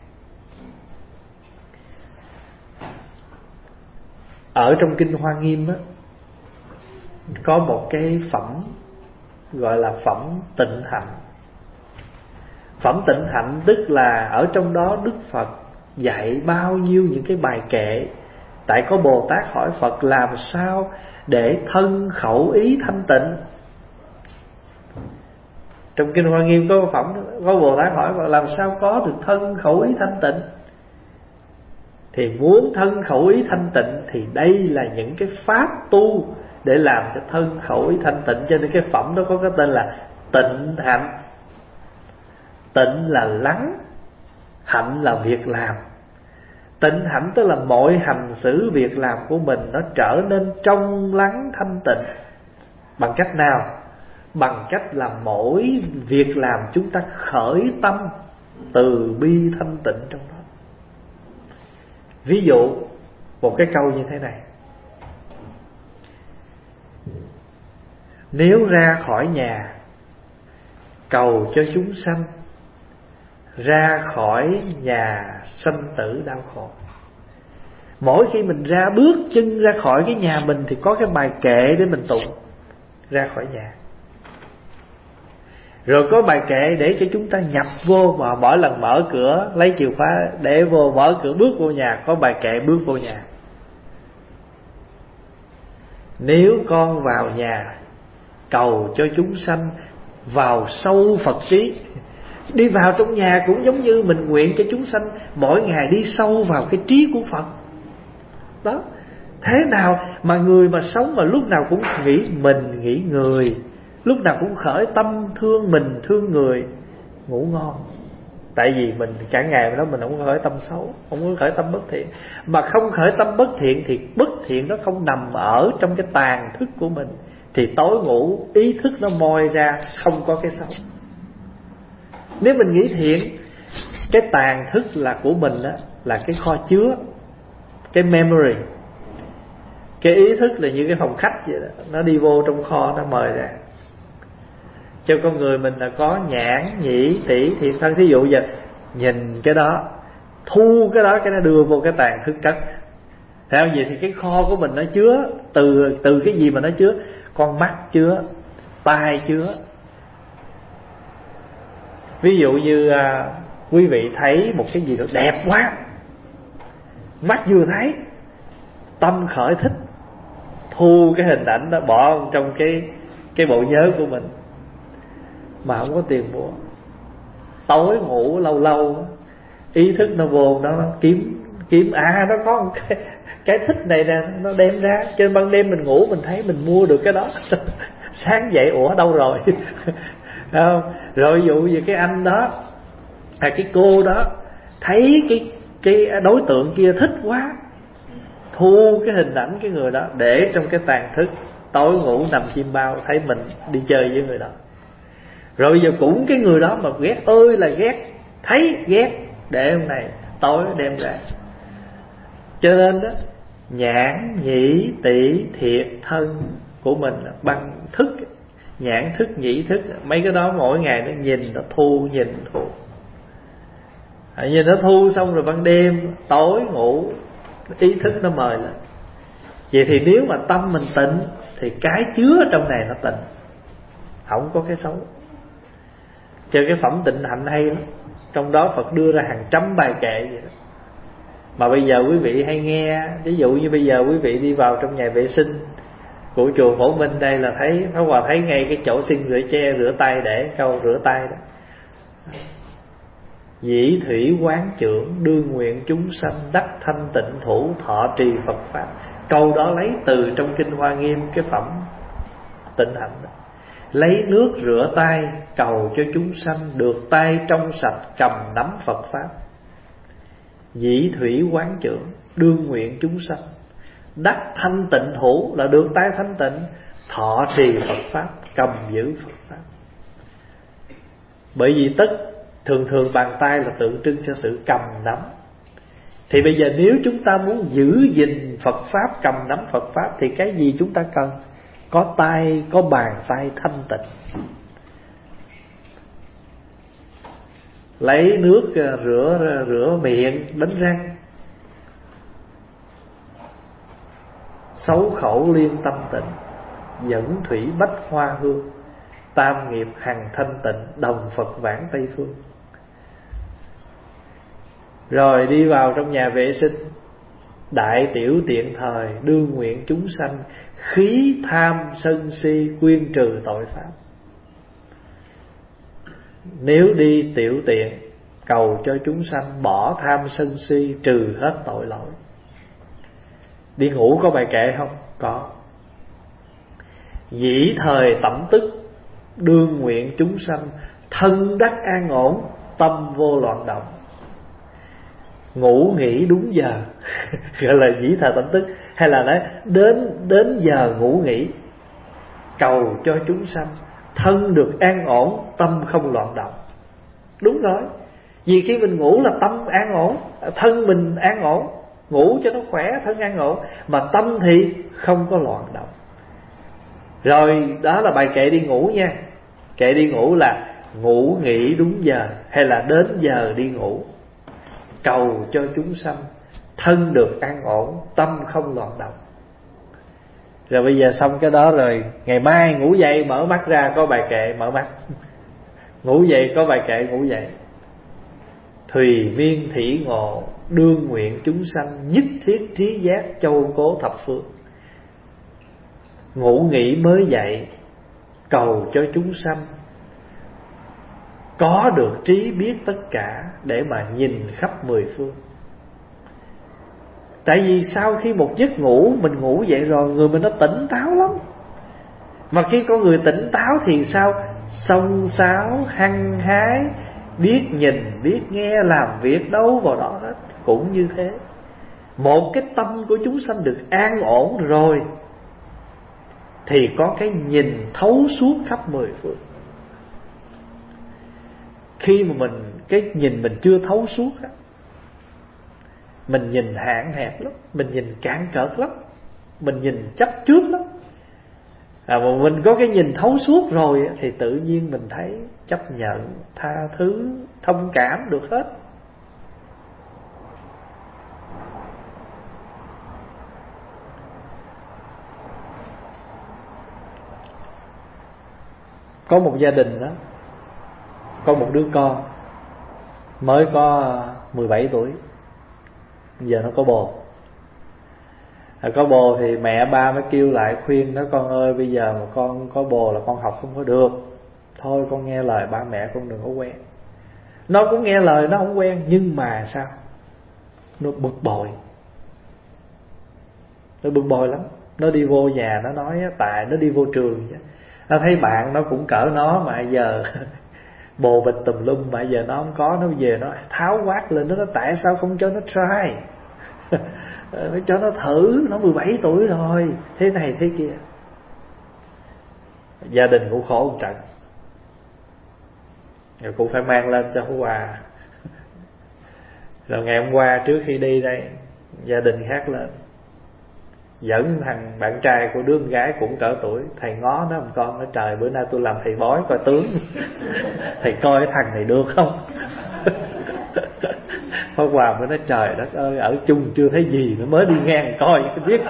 Ở trong Kinh Hoa Nghiêm á, có một cái phẩm gọi là phẩm tịnh hạnh. Phẩm tịnh hạnh tức là ở trong đó Đức Phật dạy bao nhiêu những cái bài kệ. Tại có Bồ Tát hỏi Phật làm sao để thân khẩu ý thanh tịnh. Trong Kinh Hoa Nghiêm có phẩm, có Bồ Tát hỏi Phật làm sao có được thân khẩu ý thanh tịnh. Thì muốn thân khẩu ý thanh tịnh thì đây là những cái pháp tu để làm cho thân khẩu ý thanh tịnh. Cho nên cái phẩm đó có cái tên là tịnh hạnh. Tịnh là lắng, hạnh là việc làm. Tịnh hạnh tức là mọi hành xử việc làm của mình nó trở nên trong lắng thanh tịnh. Bằng cách nào? Bằng cách là mỗi việc làm chúng ta khởi tâm từ bi thanh tịnh trong đó. Ví dụ một cái câu như thế này: nếu ra khỏi nhà cầu cho chúng sanh, ra khỏi nhà sanh tử đau khổ. Mỗi khi mình ra bước chân ra khỏi cái nhà mình thì có cái bài kệ để mình tụng ra khỏi nhà. Rồi có bài kệ để cho chúng ta nhập vô, mà mỗi lần mở cửa lấy chìa khóa để vô, mở cửa bước vô nhà có bài kệ bước vô nhà. Nếu con vào nhà cầu cho chúng sanh vào sâu Phật trí. Đi vào trong nhà cũng giống như mình nguyện cho chúng sanh mỗi ngày đi sâu vào cái trí của Phật. Đó. Thế nào mà người mà sống mà lúc nào cũng nghĩ mình nghĩ người, lúc nào cũng khởi tâm thương mình thương người, ngủ ngon. Tại vì mình cả ngày đó mình không có khởi tâm xấu, không có khởi tâm bất thiện. Mà không khởi tâm bất thiện thì bất thiện nó không nằm ở trong cái tàn thức của mình, thì tối ngủ ý thức nó moi ra không có cái xấu. Nếu mình nghĩ thiện, cái tàn thức là của mình đó, là cái kho chứa, cái memory. Cái ý thức là như cái phòng khách vậy đó, nó đi vô trong kho nó mời ra. Cho con người mình là có nhãn, nhĩ, tỷ, thiệt thân. Thí dụ giờ nhìn cái đó, thu cái đó, cái nó đưa vô cái tàn thức cất. Theo vậy thì cái kho của mình nó chứa từ từ cái gì mà nó chứa? Con mắt chứa, tai chứa. Ví dụ như à, quý vị thấy một cái gì đó đẹp quá, mắt vừa thấy, tâm khởi thích, thu cái hình ảnh đó bỏ trong cái cái bộ nhớ của mình, mà không có tiền mua. Tối ngủ lâu lâu ý thức nó vô nó kiếm kiếm à nó có một cái cái thích này nè, nó đem ra. Cho nên ban đêm mình ngủ mình thấy mình mua được cái đó. Sáng dậy ủa đâu rồi? Không? Rồi ví dụ như cái anh đó hay cái cô đó thấy cái cái đối tượng kia thích quá, thu cái hình ảnh cái người đó để trong cái tàn thức, tối ngủ nằm chim bao thấy mình đi chơi với người đó. Rồi bây giờ cũng cái người đó mà ghét ơi là ghét, thấy ghét để hôm này tối đem ra. Cho nên đó, nhãn, nhĩ, tỷ, thiệt, thân của mình bằng thức, nhãn thức, nhĩ thức, mấy cái đó mỗi ngày nó nhìn, nó thu, nhìn thu. À, nhìn nó thu xong rồi ban đêm tối ngủ ý thức nó mời lên. Vậy thì nếu mà tâm mình tịnh thì cái chứa trong này nó tịnh, không có cái xấu. Cho cái phẩm tịnh hạnh hay lắm. Trong đó Phật đưa ra hàng trăm bài kệ vậy đó. Mà bây giờ quý vị hay nghe, ví dụ như bây giờ quý vị đi vào trong nhà vệ sinh của chùa Phổ Minh đây là thấy Pháp Hòa thấy ngay cái chỗ xin rửa che rửa tay để câu rửa tay đó. Dĩ thủy quán trưởng đương nguyện chúng sanh đắc thanh tịnh thủ thọ trì Phật pháp. Câu đó lấy từ trong kinh Hoa Nghiêm cái phẩm tịnh hạnh đó. Lấy nước rửa tay cầu cho chúng sanh được tay trong sạch cầm nắm Phật pháp. Dĩ thủy quán trưởng đương nguyện chúng sanh đắc thanh tịnh thủ là được tay thanh tịnh, thọ trì Phật pháp, cầm giữ Phật pháp. Bởi vì tất thường thường bàn tay là tượng trưng cho sự cầm nắm. Thì bây giờ nếu chúng ta muốn giữ gìn Phật pháp, cầm nắm Phật pháp thì cái gì chúng ta cần? Có tay, có bàn tay thanh tịnh. Lấy nước rửa rửa miệng, đánh răng, xấu khẩu liên tâm tịnh, dẫn thủy bách hoa hương, tam nghiệp hằng thanh tịnh, đồng Phật vãng Tây phương. Rồi đi vào trong nhà vệ sinh, đại tiểu tiện thời đương nguyện chúng sanh khí tham sân si quyên trừ tội pháp. Nếu đi tiểu tiện cầu cho chúng sanh bỏ tham sân si, trừ hết tội lỗi. Đi ngủ có bài kệ không? Có. Dĩ thời tẩm tức đương nguyện chúng sanh thân đắc an ổn, tâm vô loạn động. Ngủ nghỉ đúng giờ gọi là nhĩ thà tẩm tức. Hay là nói đến đến giờ ngủ nghỉ, cầu cho chúng sanh thân được an ổn, tâm không loạn động. Đúng rồi, vì khi mình ngủ là tâm an ổn, thân mình an ổn, ngủ cho nó khỏe, thân an ổn, mà tâm thì không có loạn động. Rồi đó là bài kệ đi ngủ nha. Kệ đi ngủ là ngủ nghỉ đúng giờ, hay là đến giờ đi ngủ, cầu cho chúng sanh thân được an ổn, tâm không loạn động. Rồi bây giờ xong cái đó rồi, ngày mai ngủ dậy mở mắt ra có bài kệ mở mắt. Ngủ dậy có bài kệ ngủ dậy. Thùy miên thỉ ngộ, đương nguyện chúng sanh nhất thiết trí giác, châu cố thập phương. Ngủ nghỉ mới dậy, cầu cho chúng sanh có được trí biết tất cả, để mà nhìn khắp mười phương. Tại vì sau khi một giấc ngủ, mình ngủ dậy rồi, người mình nó tỉnh táo lắm. Mà khi con người tỉnh táo thì sao? Xông xáo, hăng hái, biết nhìn, biết nghe, làm việc đâu vào đó hết. Cũng như thế, một cái tâm của chúng sanh được an ổn rồi thì có cái nhìn thấu suốt khắp mười phương. Khi mà mình cái nhìn mình chưa thấu suốt á, mình nhìn hạn hẹp lắm, mình nhìn cạn cợt lắm, mình nhìn chấp trước lắm. À, mà mình có cái nhìn thấu suốt rồi á, thì tự nhiên mình thấy chấp nhận, tha thứ, thông cảm được hết. Có một gia đình đó, có một đứa con mới có mười bảy tuổi, giờ nó có bồ. À, có bồ thì mẹ ba mới kêu lại khuyên nó: con ơi, bây giờ mà con có bồ là con học không có được, thôi con nghe lời ba mẹ, con đừng có quen. Nó cũng nghe lời, nó không quen, nhưng mà sao? Nó bực bội, nó bực bội lắm. Nó đi vô nhà nó nói, tại nó đi vô trường, nó thấy bạn nó cũng cỡ nó mà giờ bồ bịch tùm lum, mà giờ nó không có, nó về nó tháo quát lên, nó nói tại sao không cho nó try, nó cho nó thử, nó mười bảy tuổi rồi, thế này thế kia. Gia đình cũng khổ một trận, rồi cũng phải mang lên cho quà. Rồi ngày hôm qua trước khi đi đây, gia đình khác lên dẫn thằng bạn trai của đứa con gái cũng cỡ tuổi, thầy ngó nó một con, nói trời bữa nay tôi làm thầy bói coi tướng thầy coi cái thằng này được không. Pháp Hòa mới nói trời đất ơi, ở chung chưa thấy gì nữa, mới đi ngang coi cái biết.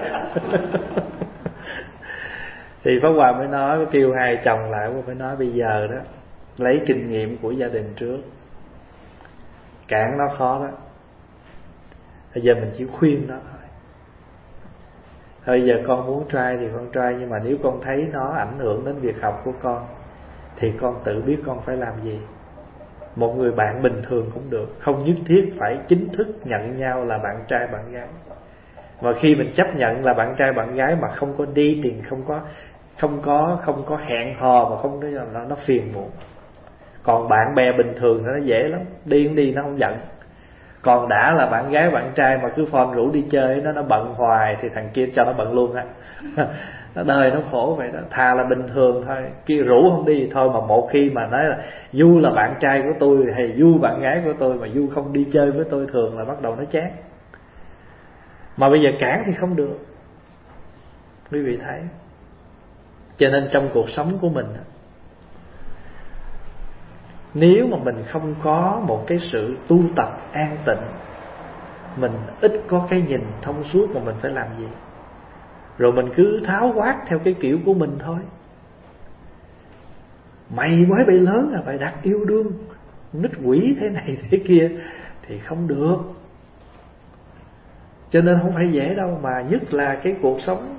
Thì Pháp Hòa mới nói, mới kêu hai chồng lại, mới nói bây giờ đó lấy kinh nghiệm của gia đình trước, cản nó khó đó, bây giờ mình chỉ khuyên nó thôi. Bây giờ con muốn try thì con try, nhưng mà nếu con thấy nó ảnh hưởng đến việc học của con thì con tự biết con phải làm gì. Một người bạn bình thường cũng được, không nhất thiết phải chính thức nhận nhau là bạn trai bạn gái. Mà khi mình chấp nhận là bạn trai bạn gái mà không có đi tiền, không có không có không có hẹn hò, mà không có nó, nó phiền muộn. Còn bạn bè bình thường nó dễ lắm, đi cũng đi nó không giận. Còn đã là bạn gái bạn trai mà cứ phone rủ đi chơi, nó nó bận hoài thì thằng kia cho nó bận luôn á. Nó đời nó khổ vậy đó. Thà là bình thường thôi, kia rủ không đi thì thôi, mà một khi mà nói là Du là bạn trai của tôi hay Du bạn gái của tôi mà Du không đi chơi với tôi, thường là bắt đầu nó chán. Mà bây giờ cản thì không được, quý vị thấy. Cho nên trong cuộc sống của mình, nếu mà mình không có một cái sự tu tập an tịnh, mình ít có cái nhìn thông suốt mà mình phải làm gì, rồi mình cứ tháo quát theo cái kiểu của mình thôi. Mày mới bị lớn là phải đặt yêu đương, nít quỷ thế này thế kia thì không được. Cho nên không phải dễ đâu, mà nhất là cái cuộc sống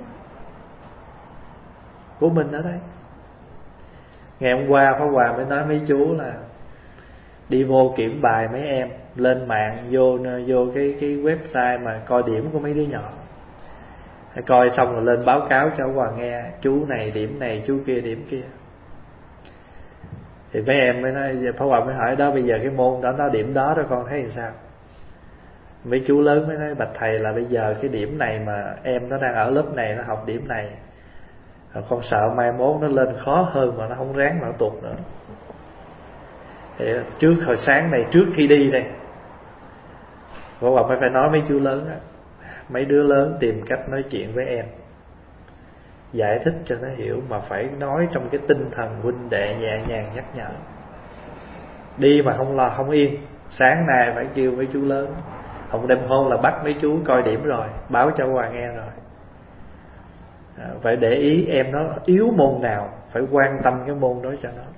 của mình ở đây. Ngày hôm qua Pháp Hòa mới nói mấy chú là đi vô kiểm bài mấy em, lên mạng vô vô cái cái website mà coi điểm của mấy đứa nhỏ, coi xong rồi lên báo cáo cho Hòa nghe, chú này điểm này, chú kia điểm kia. Thì mấy em mới nói, Pháp Hòa mới hỏi đó, bây giờ cái môn đó nó điểm đó đó con thấy làm sao? Mấy chú lớn mới nói, bạch thầy là bây giờ cái điểm này mà em nó đang ở lớp này, nó học điểm này, con sợ mai mốt nó lên khó hơn mà nó không ráng mà nó tụt nữa. Thì trước hồi sáng này, trước khi đi đây, Pháp Hòa mới phải nói mấy chú lớn đó, mấy đứa lớn tìm cách nói chuyện với em, giải thích cho nó hiểu, mà phải nói trong cái tinh thần huynh đệ nhẹ nhàng nhắc nhở. Đi mà không lo không yên, sáng nay phải kêu mấy chú lớn, không đêm hôm là bắt mấy chú coi điểm rồi, báo cho Hòa nghe rồi. À, phải để ý em nó yếu môn nào, phải quan tâm cái môn đó cho nó.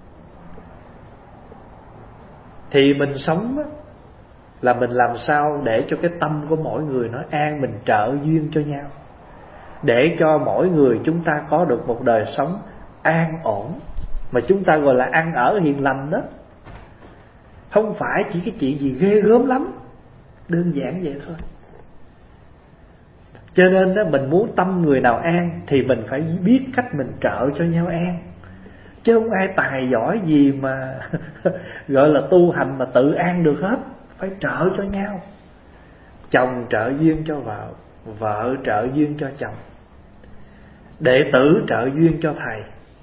Thì mình sống á, là mình làm sao để cho cái tâm của mỗi người nó an, mình trợ duyên cho nhau, để cho mỗi người chúng ta có được một đời sống an ổn, mà chúng ta gọi là ăn ở hiền lành đó. Không phải chỉ cái chuyện gì ghê gớm lắm, đơn giản vậy thôi. Cho nên đó, mình muốn tâm người nào an thì mình phải biết cách mình trợ cho nhau an. Chứ không ai tài giỏi gì mà gọi là tu hành mà tự an được hết. Phải trợ cho nhau. Chồng trợ duyên cho vợ, vợ trợ duyên cho chồng, đệ tử trợ duyên cho thầy,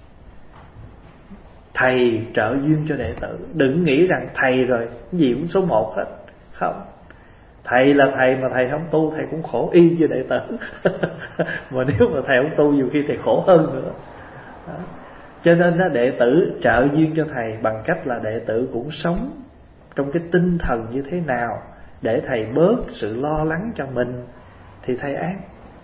thầy trợ duyên cho đệ tử. Đừng nghĩ rằng thầy rồi cái gì cũng số một hết. Không. Thầy là thầy mà thầy không tu, thầy cũng khổ y như đệ tử. Mà nếu mà thầy không tu, nhiều khi thầy khổ hơn nữa. Đó. Cho nên đó, đệ tử trợ duyên cho thầy bằng cách là đệ tử cũng sống trong cái tinh thần như thế nào để thầy bớt sự lo lắng cho mình thì thầy an.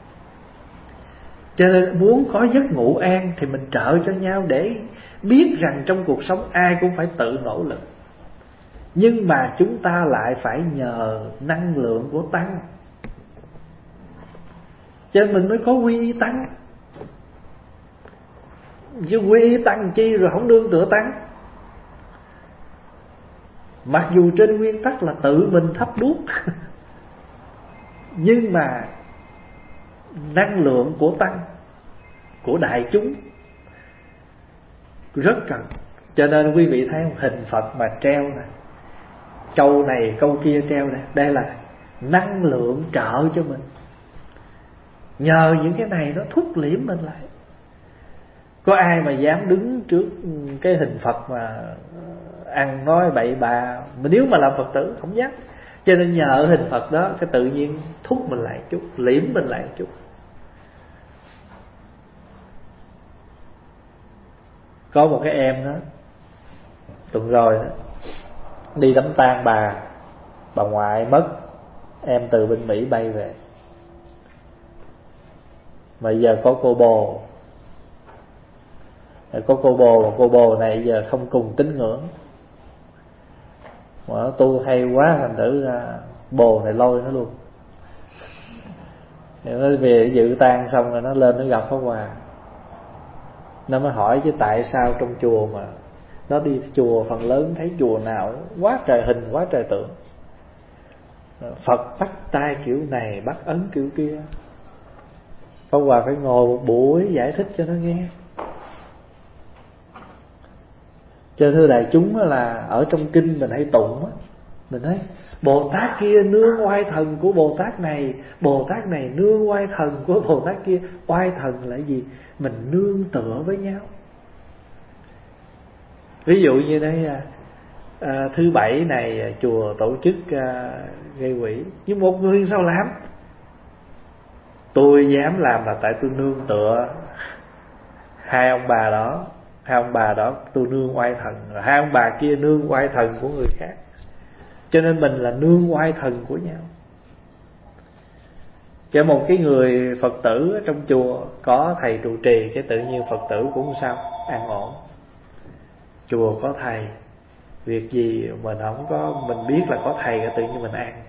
Cho nên muốn có giấc ngủ an thì mình trợ cho nhau, để biết rằng trong cuộc sống ai cũng phải tự nỗ lực. Nhưng mà chúng ta lại phải nhờ năng lượng của Tăng, cho nên mình mới có quy y Tăng. Chứ quy y Tăng chi rồi không nương tựa Tăng. Mặc dù trên nguyên tắc là tự mình thắp đuốc nhưng mà năng lượng của Tăng, của đại chúng rất cần. Cho nên quý vị thấy một hình Phật mà treo nè, câu này câu kia treo nè, đây là năng lượng trợ cho mình. Nhờ những cái này nó thúc liễm mình lại. Có ai mà dám đứng trước cái hình Phật mà ăn nói bậy bạ, mà nếu mà làm Phật tử không dám. Cho nên nhờ hình Phật đó, cái tự nhiên thúc mình lại chút, liễm mình lại chút. Có một cái em đó, tuần rồi đó, đi đám tang bà bà ngoại mất, em từ bên Mỹ bay về. Mà giờ có cô bồ, có cô bồ mà cô bồ này giờ không cùng tín ngưỡng, mà nó tu hay quá, thành thử ra bồ này lôi nó luôn. Thì nó về dự tang xong rồi nó lên nó gặp Pháp Hòa. Nó mới hỏi chứ tại sao trong chùa mà nó đi chùa phần lớn thấy chùa nào quá trời hình, quá trời tượng, Phật bắt tay kiểu này, bắt ấn kiểu kia. Pháp Hòa phải ngồi một buổi giải thích cho nó nghe. Cho thưa đại chúng là ở trong kinh mình hay tụng á, mình thấy Bồ Tát kia nương oai thần của Bồ Tát này, Bồ Tát này nương oai thần của Bồ Tát kia. Oai thần là gì? Mình nương tựa với nhau. Ví dụ như đây à, thứ bảy này chùa tổ chức à, gây quỹ, nhưng một người sao làm? Tôi dám làm là tại tôi nương tựa hai ông bà đó. Hai ông bà đó tôi nương oai thần, rồi hai ông bà kia nương oai thần của người khác. Cho nên mình là nương oai thần của nhau. Cho một cái người Phật tử trong chùa có thầy trụ trì, cái tự nhiên Phật tử cũng sao? An ổn. Chùa có thầy, việc gì mình không có, mình biết là có thầy, tự nhiên mình an.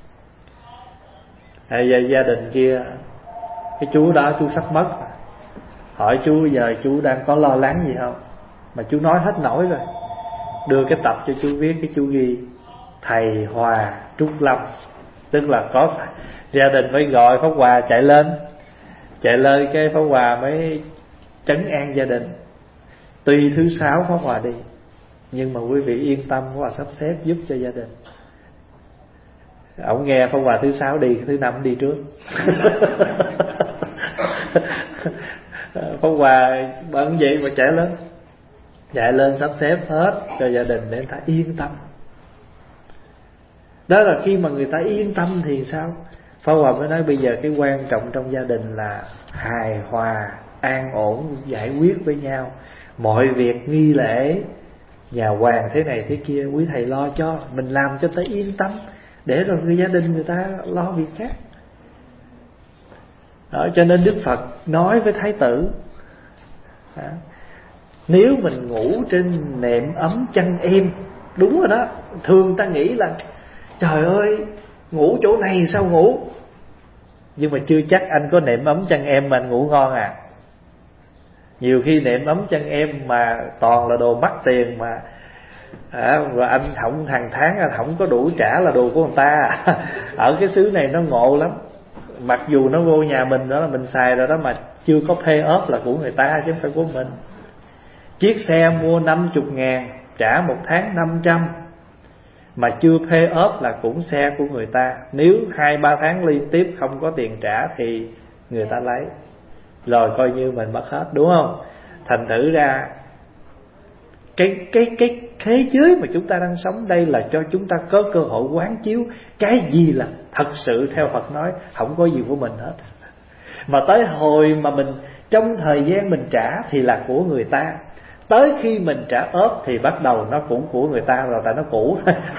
Hay gia, gia đình kia, cái chú đó chú sắp mất, hỏi chú giờ chú đang có lo lắng gì không, mà chú nói hết nổi rồi. Đưa cái tập cho chú viết, cái chú ghi thầy Hòa Trúc Lâm. Tức là có gia đình mới gọi Pháp Hòa chạy lên. Chạy lên cái Pháp Hòa mới trấn an gia đình. Tuy thứ sáu Pháp Hòa đi, Nhưng mà quý vị yên tâm, Pháp Hòa sắp xếp giúp cho gia đình. Ông nghe Pháp Hòa thứ sáu đi, thứ năm đi trước. Pháp Hòa bận vậy mà chạy lên Chạy lên sắp xếp hết cho gia đình để người ta yên tâm. Đó là khi mà người ta yên tâm thì sao? Pháp Hòa mới nói bây giờ cái quan trọng trong gia đình là hài hòa, an ổn, giải quyết với nhau. Mọi việc nghi lễ nhà hoàng thế này thế kia quý thầy lo cho, mình làm cho ta yên tâm, để rồi người gia đình người ta lo việc khác. Đó, cho nên Đức Phật nói với Thái tử, đó, nếu mình ngủ trên nệm ấm chăn êm, đúng rồi đó. Thường ta nghĩ là trời ơi, ngủ chỗ này sao ngủ, nhưng mà chưa chắc anh có nệm ấm chăn êm mà anh ngủ ngon à. Nhiều khi nệm ấm chăn êm mà toàn là đồ mắc tiền mà à, và anh không hàng tháng anh không có đủ trả là đồ của người ta. Ở cái xứ này nó ngộ lắm. Mặc dù nó vô nhà mình đó là mình xài rồi đó, mà chưa có pay off là của người ta chứ không phải của mình. Chiếc xe mua năm mươi ngàn, trả một tháng năm trăm, mà chưa pay off là cũng xe của người ta. Nếu hai ba tháng liên tiếp không có tiền trả thì người ta lấy, rồi coi như mình mất hết, đúng không? Thành thử ra cái cái cái thế giới mà chúng ta đang sống đây là cho chúng ta có cơ hội quán chiếu cái gì là thật sự theo Phật nói không có gì của mình hết. Mà tới hồi mà mình trong thời gian mình trả thì là của người ta. Tới khi mình trả ốp thì bắt đầu nó cũng của người ta rồi, tại nó cũ.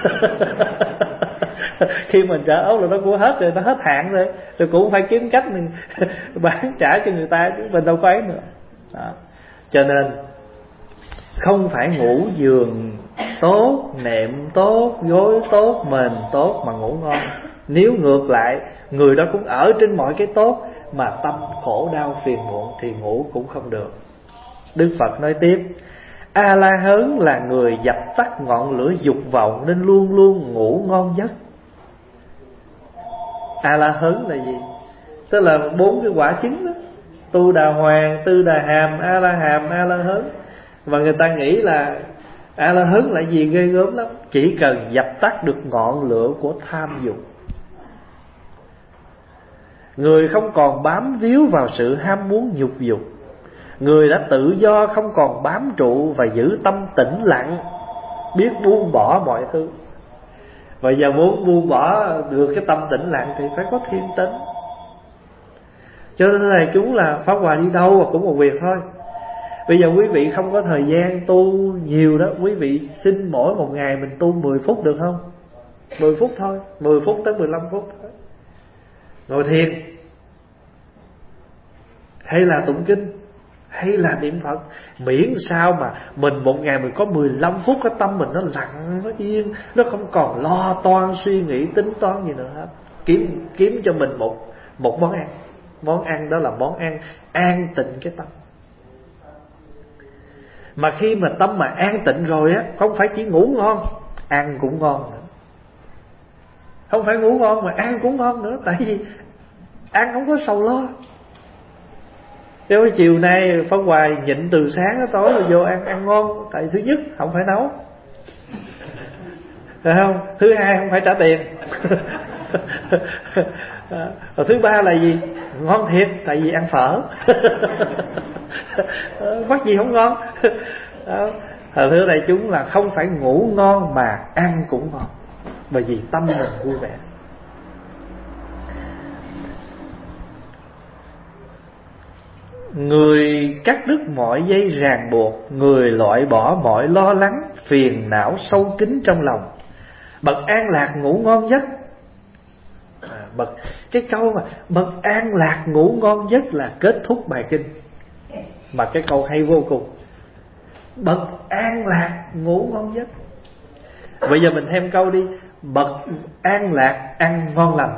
Khi mình trả ốp là nó của hết rồi, nó hết hạn rồi, rồi cũng phải kiếm cách mình bán trả cho người ta chứ mình đâu có ấy nữa. Đó. Cho nên không phải ngủ giường tốt, nệm tốt, gối tốt, mền tốt mà ngủ ngon. Nếu ngược lại, người đó cũng ở trên mọi cái tốt mà tâm khổ đau phiền muộn thì ngủ cũng không được. Đức Phật nói tiếp, A La Hớn là người dập tắt ngọn lửa dục vọng nên luôn luôn ngủ ngon giấc. A La Hớn là gì? Tức là bốn cái quả chứng đó: Tu Đà Hoàng, Tư Đà Hàm, A La Hàm, A La Hớn. Và người ta nghĩ là A La Hớn là gì ghê gớm lắm. Chỉ cần dập tắt được ngọn lửa của tham dục, người không còn bám víu vào sự ham muốn nhục dục, người đã tự do không còn bám trụ và giữ tâm tĩnh lặng, biết buông bỏ mọi thứ. Và giờ muốn buông bỏ được cái tâm tĩnh lặng thì phải có thiên tính. Cho nên này chúng là Pháp Hòa đi đâu mà cũng một việc thôi. Bây giờ quý vị không có thời gian tu nhiều đó, quý vị xin mỗi một ngày mình tu mười phút được không? mười phút thôi, mười phút tới mười lăm phút thôi. Ngồi thiền, hay là tụng kinh, hay là niệm Phật, miễn sao mà mình một ngày mình có mười lăm phút cái tâm mình nó lặng, nó yên, nó không còn lo toan suy nghĩ tính toán gì nữa hết. Kiếm kiếm cho mình một một món ăn. Món ăn đó là món ăn an tịnh cái tâm. Mà khi mà tâm mà an tịnh rồi á, không phải chỉ ngủ ngon, ăn cũng ngon nữa. Không phải ngủ ngon mà ăn cũng ngon nữa. Tại vì ăn không có sầu lo. Thế chiều nay Pháp Hòa nhịn từ sáng tới tối rồi vô ăn ăn ngon. Tại thứ nhất không phải nấu, phải không? Thứ hai không phải trả tiền. Rồi thứ ba là gì? Ngon thiệt, tại vì ăn phở. Bắt gì không ngon. Thật thứ này chúng là không phải ngủ ngon mà ăn cũng ngon, bởi vì tâm mình vui vẻ. Người cắt đứt mọi dây ràng buộc, người loại bỏ mọi lo lắng, phiền não sâu kín trong lòng, bậc an lạc ngủ ngon giấc. À, bậc cái câu mà bậc an lạc ngủ ngon giấc là kết thúc bài kinh, mà cái câu hay vô cùng. Bậc an lạc ngủ ngon giấc. Bây giờ mình thêm câu đi: bậc an lạc ăn ngon lành.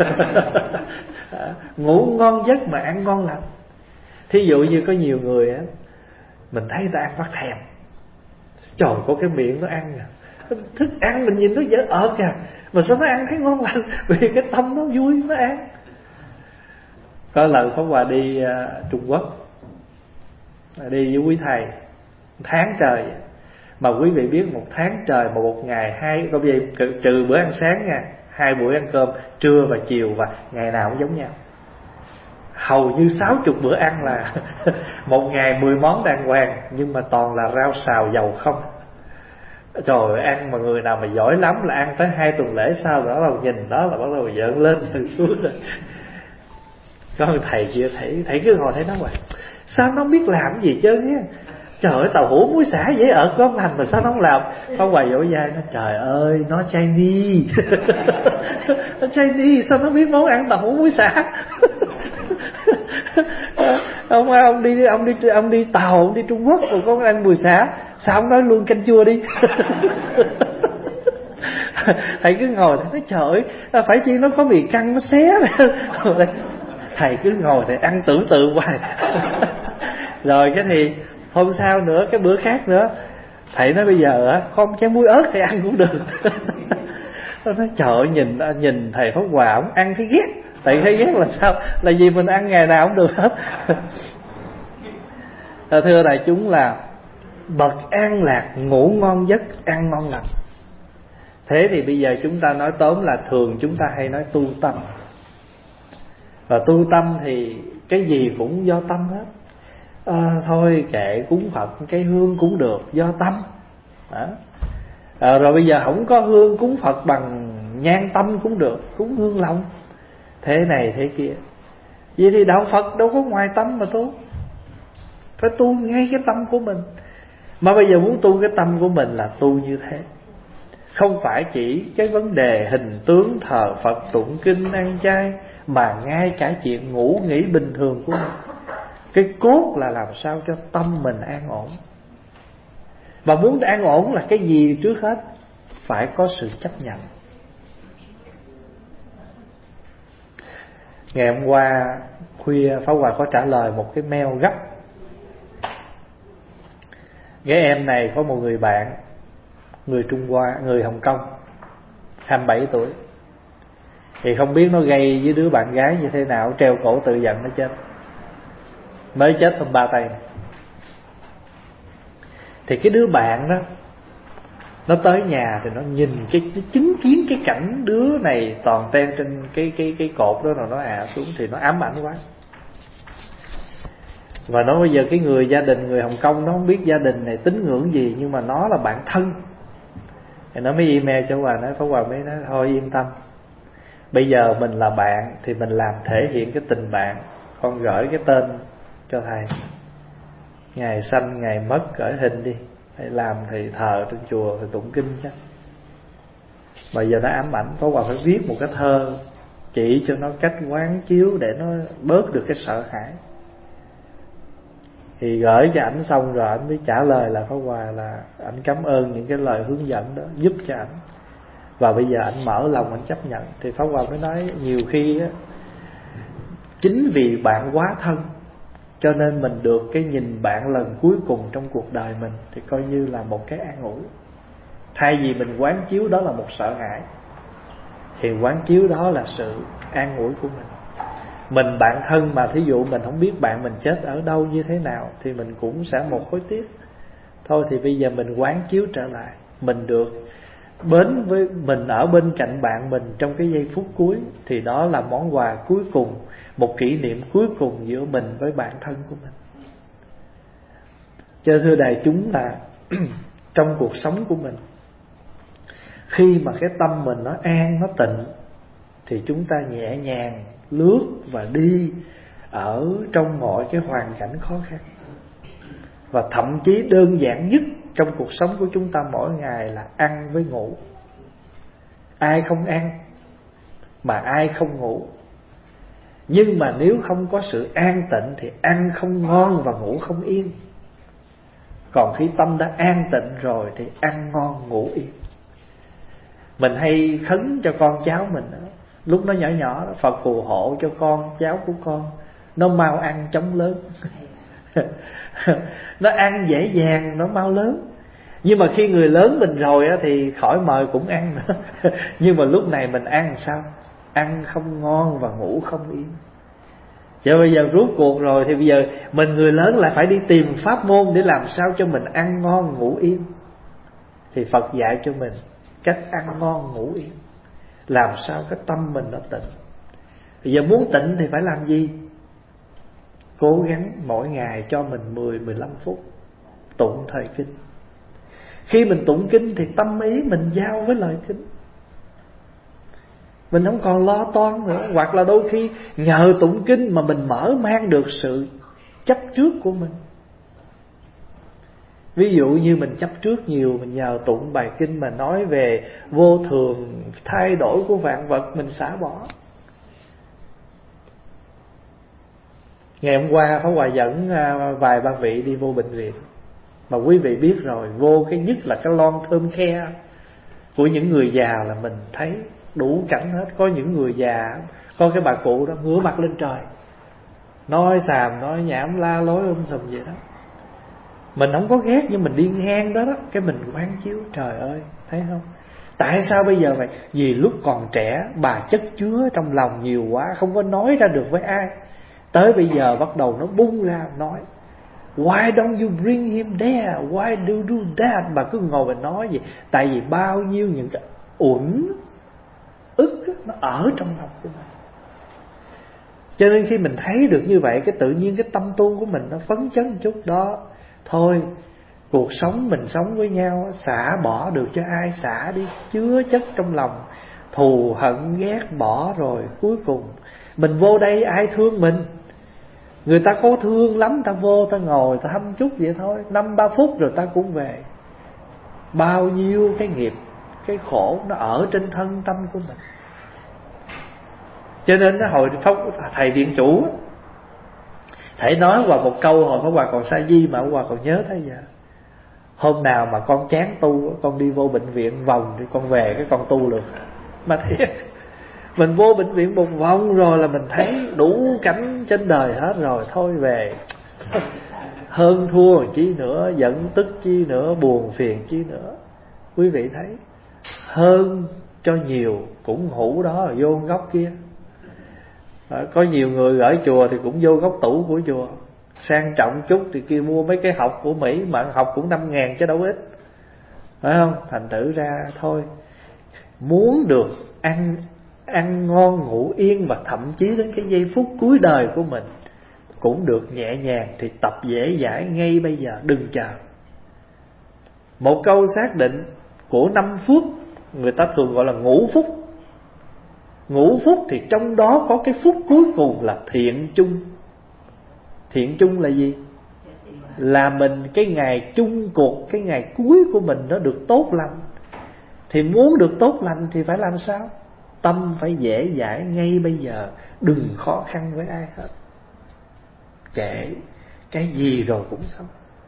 Ngủ ngon giấc mà ăn ngon lành. Thí dụ như có nhiều người á, mình thấy ta ăn phát thèm, trời, có cái miệng nó ăn à, thức ăn mình nhìn nó dễ ợt kìa, mà sao nó ăn thấy ngon lành? Vì cái tâm nó vui, nó ăn. Có lần Pháp Hòa đi uh, Trung Quốc, đi với quý thầy tháng trời, Mà quý vị biết một tháng trời mà một ngày hai, không gì trừ bữa ăn sáng nha, hai buổi ăn cơm trưa và chiều, và ngày nào cũng giống nhau. Hầu như sáu chục bữa ăn là một ngày mười món đàng hoàng, nhưng mà toàn là rau xào dầu không. Trời ơi, ăn mà người nào mà giỏi lắm là ăn tới hai tuần lễ sau đó là nhìn đó là bắt đầu giận lên giận xuống rồi. Có một thầy kia thầy, thầy cứ ngồi thấy nó hoài, sao nó không biết làm gì chứ á. Trời ơi, tàu hũ muối xả dễ ở con lành mà sao nó không làm. Có hoài dỗ dai nó, trời ơi nó Chinese. Nó Chinese sao nó biết món ăn tàu hũ muối xả. Ông ông đi ông đi ông đi Tàu, ông đi Trung Quốc rồi có ăn mùi xả, sao ông nói luôn canh chua đi. Thầy cứ ngồi thầy nói trời ơi, phải chi nó có mì căng nó xé. Thầy cứ ngồi thầy ăn tưởng tượng hoài. Rồi cái thì hôm sau nữa, cái bữa khác nữa, thầy nói bây giờ á, có một chén muối ớt thầy ăn cũng được. Nó nói trời ơi, nhìn nhìn thầy Pháp Hòa ông ăn thấy ghét. Tại thấy ghét là sao? Là vì mình ăn ngày nào cũng được hết. Thưa đại chúng là bậc an lạc ngủ ngon giấc, ăn ngon lành. Thế thì bây giờ chúng ta nói tóm là thường chúng ta hay nói tu tâm. Và tu tâm thì cái gì cũng do tâm hết. À, thôi kệ cúng Phật cái hương cũng được, do tâm. Đó. À, rồi bây giờ không có hương cúng Phật bằng nhang tâm cũng được, cúng hương lòng. Thế này thế kia. Vậy thì đạo Phật đâu có ngoài tâm mà tu. Phải tu ngay cái tâm của mình. Mà bây giờ muốn tu cái tâm của mình là tu như thế. Không phải chỉ cái vấn đề hình tướng thờ Phật tụng kinh ăn chay, mà ngay cả chuyện ngủ nghỉ bình thường của mình. Cái cốt là làm sao cho tâm mình an ổn. Và muốn an ổn là cái gì trước hết? Phải có sự chấp nhận. Ngày hôm qua khuya Pháp Hòa có trả lời một cái mail gấp. Cái em này có một người bạn, người Trung Hoa, người Hồng Kông, hai mươi bảy tuổi. Thì không biết nó gây với đứa bạn gái như thế nào, treo cổ tự giận nó chết. Mới chết hôm ba tay. Thì cái đứa bạn đó, nó tới nhà thì nó nhìn cái, nó chứng kiến cái cảnh đứa này toàn ten trên cái cái cái cột đó, rồi nó hạ xuống thì nó ám ảnh quá. Và nó bây giờ cái người gia đình người Hồng Kông nó không biết gia đình này tín ngưỡng gì, nhưng mà nó là bạn thân. Thì nó mới email cho Hòa, nói Pháp Hòa mới nói thôi yên tâm, bây giờ mình là bạn thì mình làm thể hiện cái tình bạn. Con gửi cái tên cho thầy, ngày sanh ngày mất gửi hình đi, thầy làm thì thờ trên chùa thì tụng kinh chứ. Mà giờ nó ám ảnh, Pháp Hòa phải viết một cái thơ chỉ cho nó cách quán chiếu để nó bớt được cái sợ hãi. Thì gửi cho ảnh xong rồi ảnh mới trả lời là Pháp Hòa là ảnh cảm ơn những cái lời hướng dẫn đó giúp cho ảnh, và bây giờ ảnh mở lòng ảnh chấp nhận. Thì Pháp Hòa mới nói nhiều khi á, chính vì bạn quá thân cho nên mình được cái nhìn bạn lần cuối cùng trong cuộc đời mình, thì coi như là một cái an ủi. Thay vì mình quán chiếu đó là một sợ hãi, thì quán chiếu đó là sự an ủi của mình. Mình bạn thân mà thí dụ mình không biết bạn mình chết ở đâu như thế nào thì mình cũng sẽ một hối tiếc. Thôi thì bây giờ mình quán chiếu trở lại, mình được đến với mình ở bên cạnh bạn mình trong cái giây phút cuối, thì đó là món quà cuối cùng, một kỷ niệm cuối cùng giữa mình với bạn thân của mình. Cho thưa đại chúng là trong cuộc sống của mình, khi mà cái tâm mình nó an, nó tịnh, thì chúng ta nhẹ nhàng lướt và đi ở trong mọi cái hoàn cảnh khó khăn. Và thậm chí đơn giản nhất trong cuộc sống của chúng ta mỗi ngày là ăn với ngủ. Ai không ăn mà ai không ngủ. Nhưng mà nếu không có sự an tịnh thì ăn không ngon và ngủ không yên. Còn khi tâm đã an tịnh rồi thì ăn ngon ngủ yên. Mình hay khấn cho con cháu mình đó, lúc nó nhỏ nhỏ, Phật phù hộ cho con cháu của con nó mau ăn chóng lớn. Nó ăn dễ dàng, nó mau lớn. Nhưng mà khi người lớn mình rồi á, thì khỏi mời cũng ăn nữa. Nhưng mà lúc này mình ăn sao? Ăn không ngon và ngủ không yên. Chứ bây giờ rốt cuộc rồi thì bây giờ mình người lớn lại phải đi tìm pháp môn để làm sao cho mình ăn ngon ngủ yên. Thì Phật dạy cho mình cách ăn ngon ngủ yên, làm sao cái tâm mình nó tịnh. Bây giờ muốn tịnh thì phải làm gì? Cố gắng mỗi ngày cho mình mười đến mười lăm phút tụng thời kinh. Khi mình tụng kinh thì tâm ý mình giao với lời kinh, mình không còn lo toan nữa. Hoặc là đôi khi nhờ tụng kinh mà mình mở mang được sự chấp trước của mình. Ví dụ như mình chấp trước nhiều, mình nhờ tụng bài kinh mà nói về vô thường, thay đổi của vạn vật, mình xả bỏ. Ngày hôm qua Pháp Hòa dẫn vài ba vị đi vô bệnh viện. Mà quý vị biết rồi, vô cái nhất là cái lon thơm khe của những người già là mình thấy đủ cảnh hết. Có những người già, có cái bà cụ đó ngửa mặt lên trời, nói xàm, nói nhảm, la lối um sùm vậy đó. Mình không có ghét, nhưng mình đi ngang đó đó, cái mình quán chiếu, trời ơi, thấy không? Tại sao bây giờ vậy? Vì lúc còn trẻ bà chất chứa trong lòng nhiều quá, không có nói ra được với ai. Tới bây giờ bắt đầu nó bung ra nói, why don't you bring him there? Why do you do that? Bà cứ ngồi và nói gì? Tại vì bao nhiêu những cái uẩn ức nó ở trong lòng của mình. Cho nên khi mình thấy được như vậy, cái tự nhiên cái tâm tu của mình nó phấn chấn một chút đó. Thôi, cuộc sống mình sống với nhau, xả bỏ được cho ai xả đi. Chứa chất trong lòng thù hận ghét bỏ rồi, cuối cùng mình vô đây ai thương mình? Người ta có thương lắm, ta vô ta ngồi ta hâm chút vậy thôi, năm ba phút rồi ta cũng về. Bao nhiêu cái nghiệp, cái khổ nó ở trên thân tâm của mình. Cho nên nó hồi Pháp, thầy viện chủ thầy nói qua một câu hồi Pháp Hòa còn sa di mà Pháp Hòa còn nhớ tới giờ. Hôm nào mà con chán tu, con đi vô bệnh viện vòng thì con về cái con tu được. Mà thiệt, mình vô bệnh viện một vòng rồi là mình thấy đủ cảnh trên đời hết rồi, thôi về. Hơn thua chi nữa, giận tức chi nữa, buồn phiền chi nữa. Quý vị thấy, hơn cho nhiều cũng hữu đó là vô góc kia. À, có nhiều người ở chùa thì cũng vô góc tủ của chùa. Sang trọng chút thì kia mua mấy cái học của Mỹ, mà học cũng năm ngàn chứ đâu ít, phải không? Thành thử ra thôi, muốn được ăn ăn ngon ngủ yên, và thậm chí đến cái giây phút cuối đời của mình cũng được nhẹ nhàng, thì tập dễ dãi ngay bây giờ, đừng chờ. Một câu xác định của năm phút, người ta thường gọi là ngũ phúc. Ngũ phúc thì trong đó có cái phút cuối cùng là thiện chung. Thiện chung là gì? Là mình cái ngày chung cuộc, cái ngày cuối của mình nó được tốt lành. Thì muốn được tốt lành thì phải làm sao? Tâm phải dễ dãi ngay bây giờ, đừng khó khăn với ai hết. Kệ cái gì rồi cũng xong.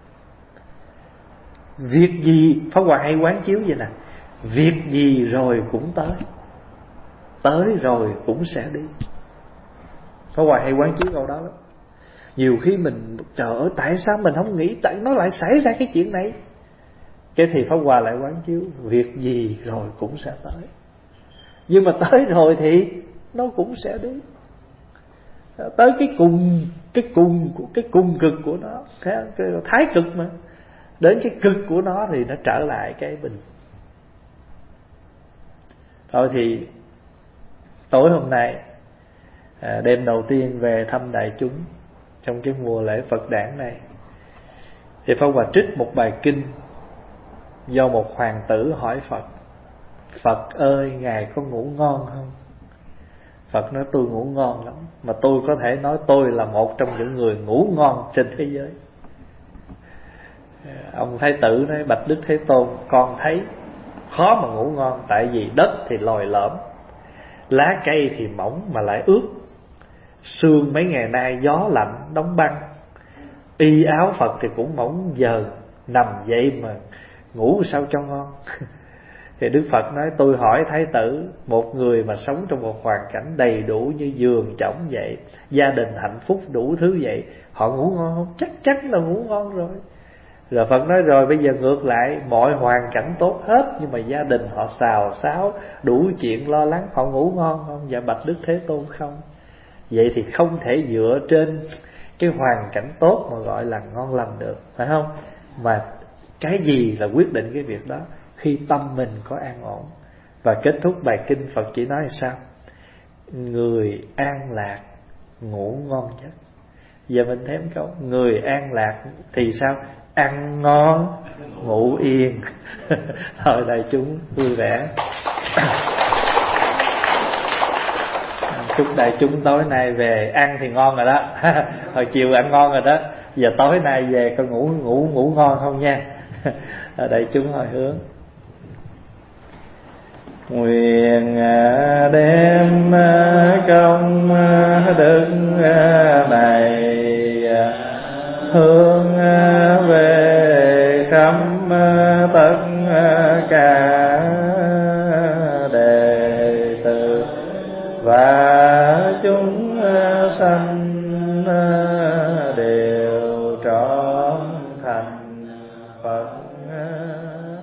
Việc gì, Pháp Hòa hay quán chiếu vậy nè, việc gì rồi cũng tới, tới rồi cũng sẽ đi. Pháp Hòa hay quán chiếu câu đó lắm. Nhiều khi mình trời ơi, tại sao mình không nghĩ, tại nó lại xảy ra cái chuyện này. Cái thì Pháp Hòa lại quán chiếu, việc gì rồi cũng sẽ tới. Nhưng mà tới rồi thì nó cũng sẽ đi. Tới cái cùng, cái cùng của cái cùng cực của nó, cái, cái thái cực mà, đến cái cực của nó thì nó trở lại cái bình. Thôi thì tối hôm nay, à, đêm đầu tiên về thăm đại chúng trong cái mùa lễ Phật đản này, thì Pháp Hòa trích một bài kinh do một hoàng tử hỏi Phật: Phật ơi, Ngài có ngủ ngon không? Phật nói tôi ngủ ngon lắm, mà tôi có thể nói tôi là một trong những người ngủ ngon trên thế giới. Ông Thái tử nói: Bạch Đức Thế Tôn, con thấy khó mà ngủ ngon. Tại vì đất thì lồi lõm, lá cây thì mỏng mà lại ướt, sương mấy ngày nay gió lạnh đóng băng, y áo Phật thì cũng mỏng dờn, nằm dậy mà ngủ sao cho ngon. Thì Đức Phật nói: tôi hỏi Thái tử, một người mà sống trong một hoàn cảnh đầy đủ như giường chõng vậy, gia đình hạnh phúc đủ thứ vậy, họ ngủ ngon không? Chắc chắn là ngủ ngon rồi. Rồi Phật nói: rồi bây giờ ngược lại, mọi hoàn cảnh tốt hết, nhưng mà gia đình họ xào xáo, đủ chuyện lo lắng, họ ngủ ngon không? Dạ bạch Đức Thế Tôn, không. Vậy thì không thể dựa trên cái hoàn cảnh tốt mà gọi là ngon lành được, phải không? Mà cái gì là quyết định cái việc đó? khi tâm mình có an ổn. Và kết thúc bài kinh Phật chỉ nói là sao? Người an lạc ngủ ngon giấc. Giờ mình thêm câu người an lạc thì sao? Ăn ngon ngủ yên. Thôi đại chúng vui vẻ. Chúc đại chúng tối nay về ăn thì ngon rồi đó. Hồi chiều ăn ngon rồi đó. Giờ tối nay về con ngủ ngủ ngủ ngon không nha. Đại chúng hồi hướng. Nguyện đem công đức này hướng về khắp tất cả đệ tử và chúng sanh đều trọn thành Phật.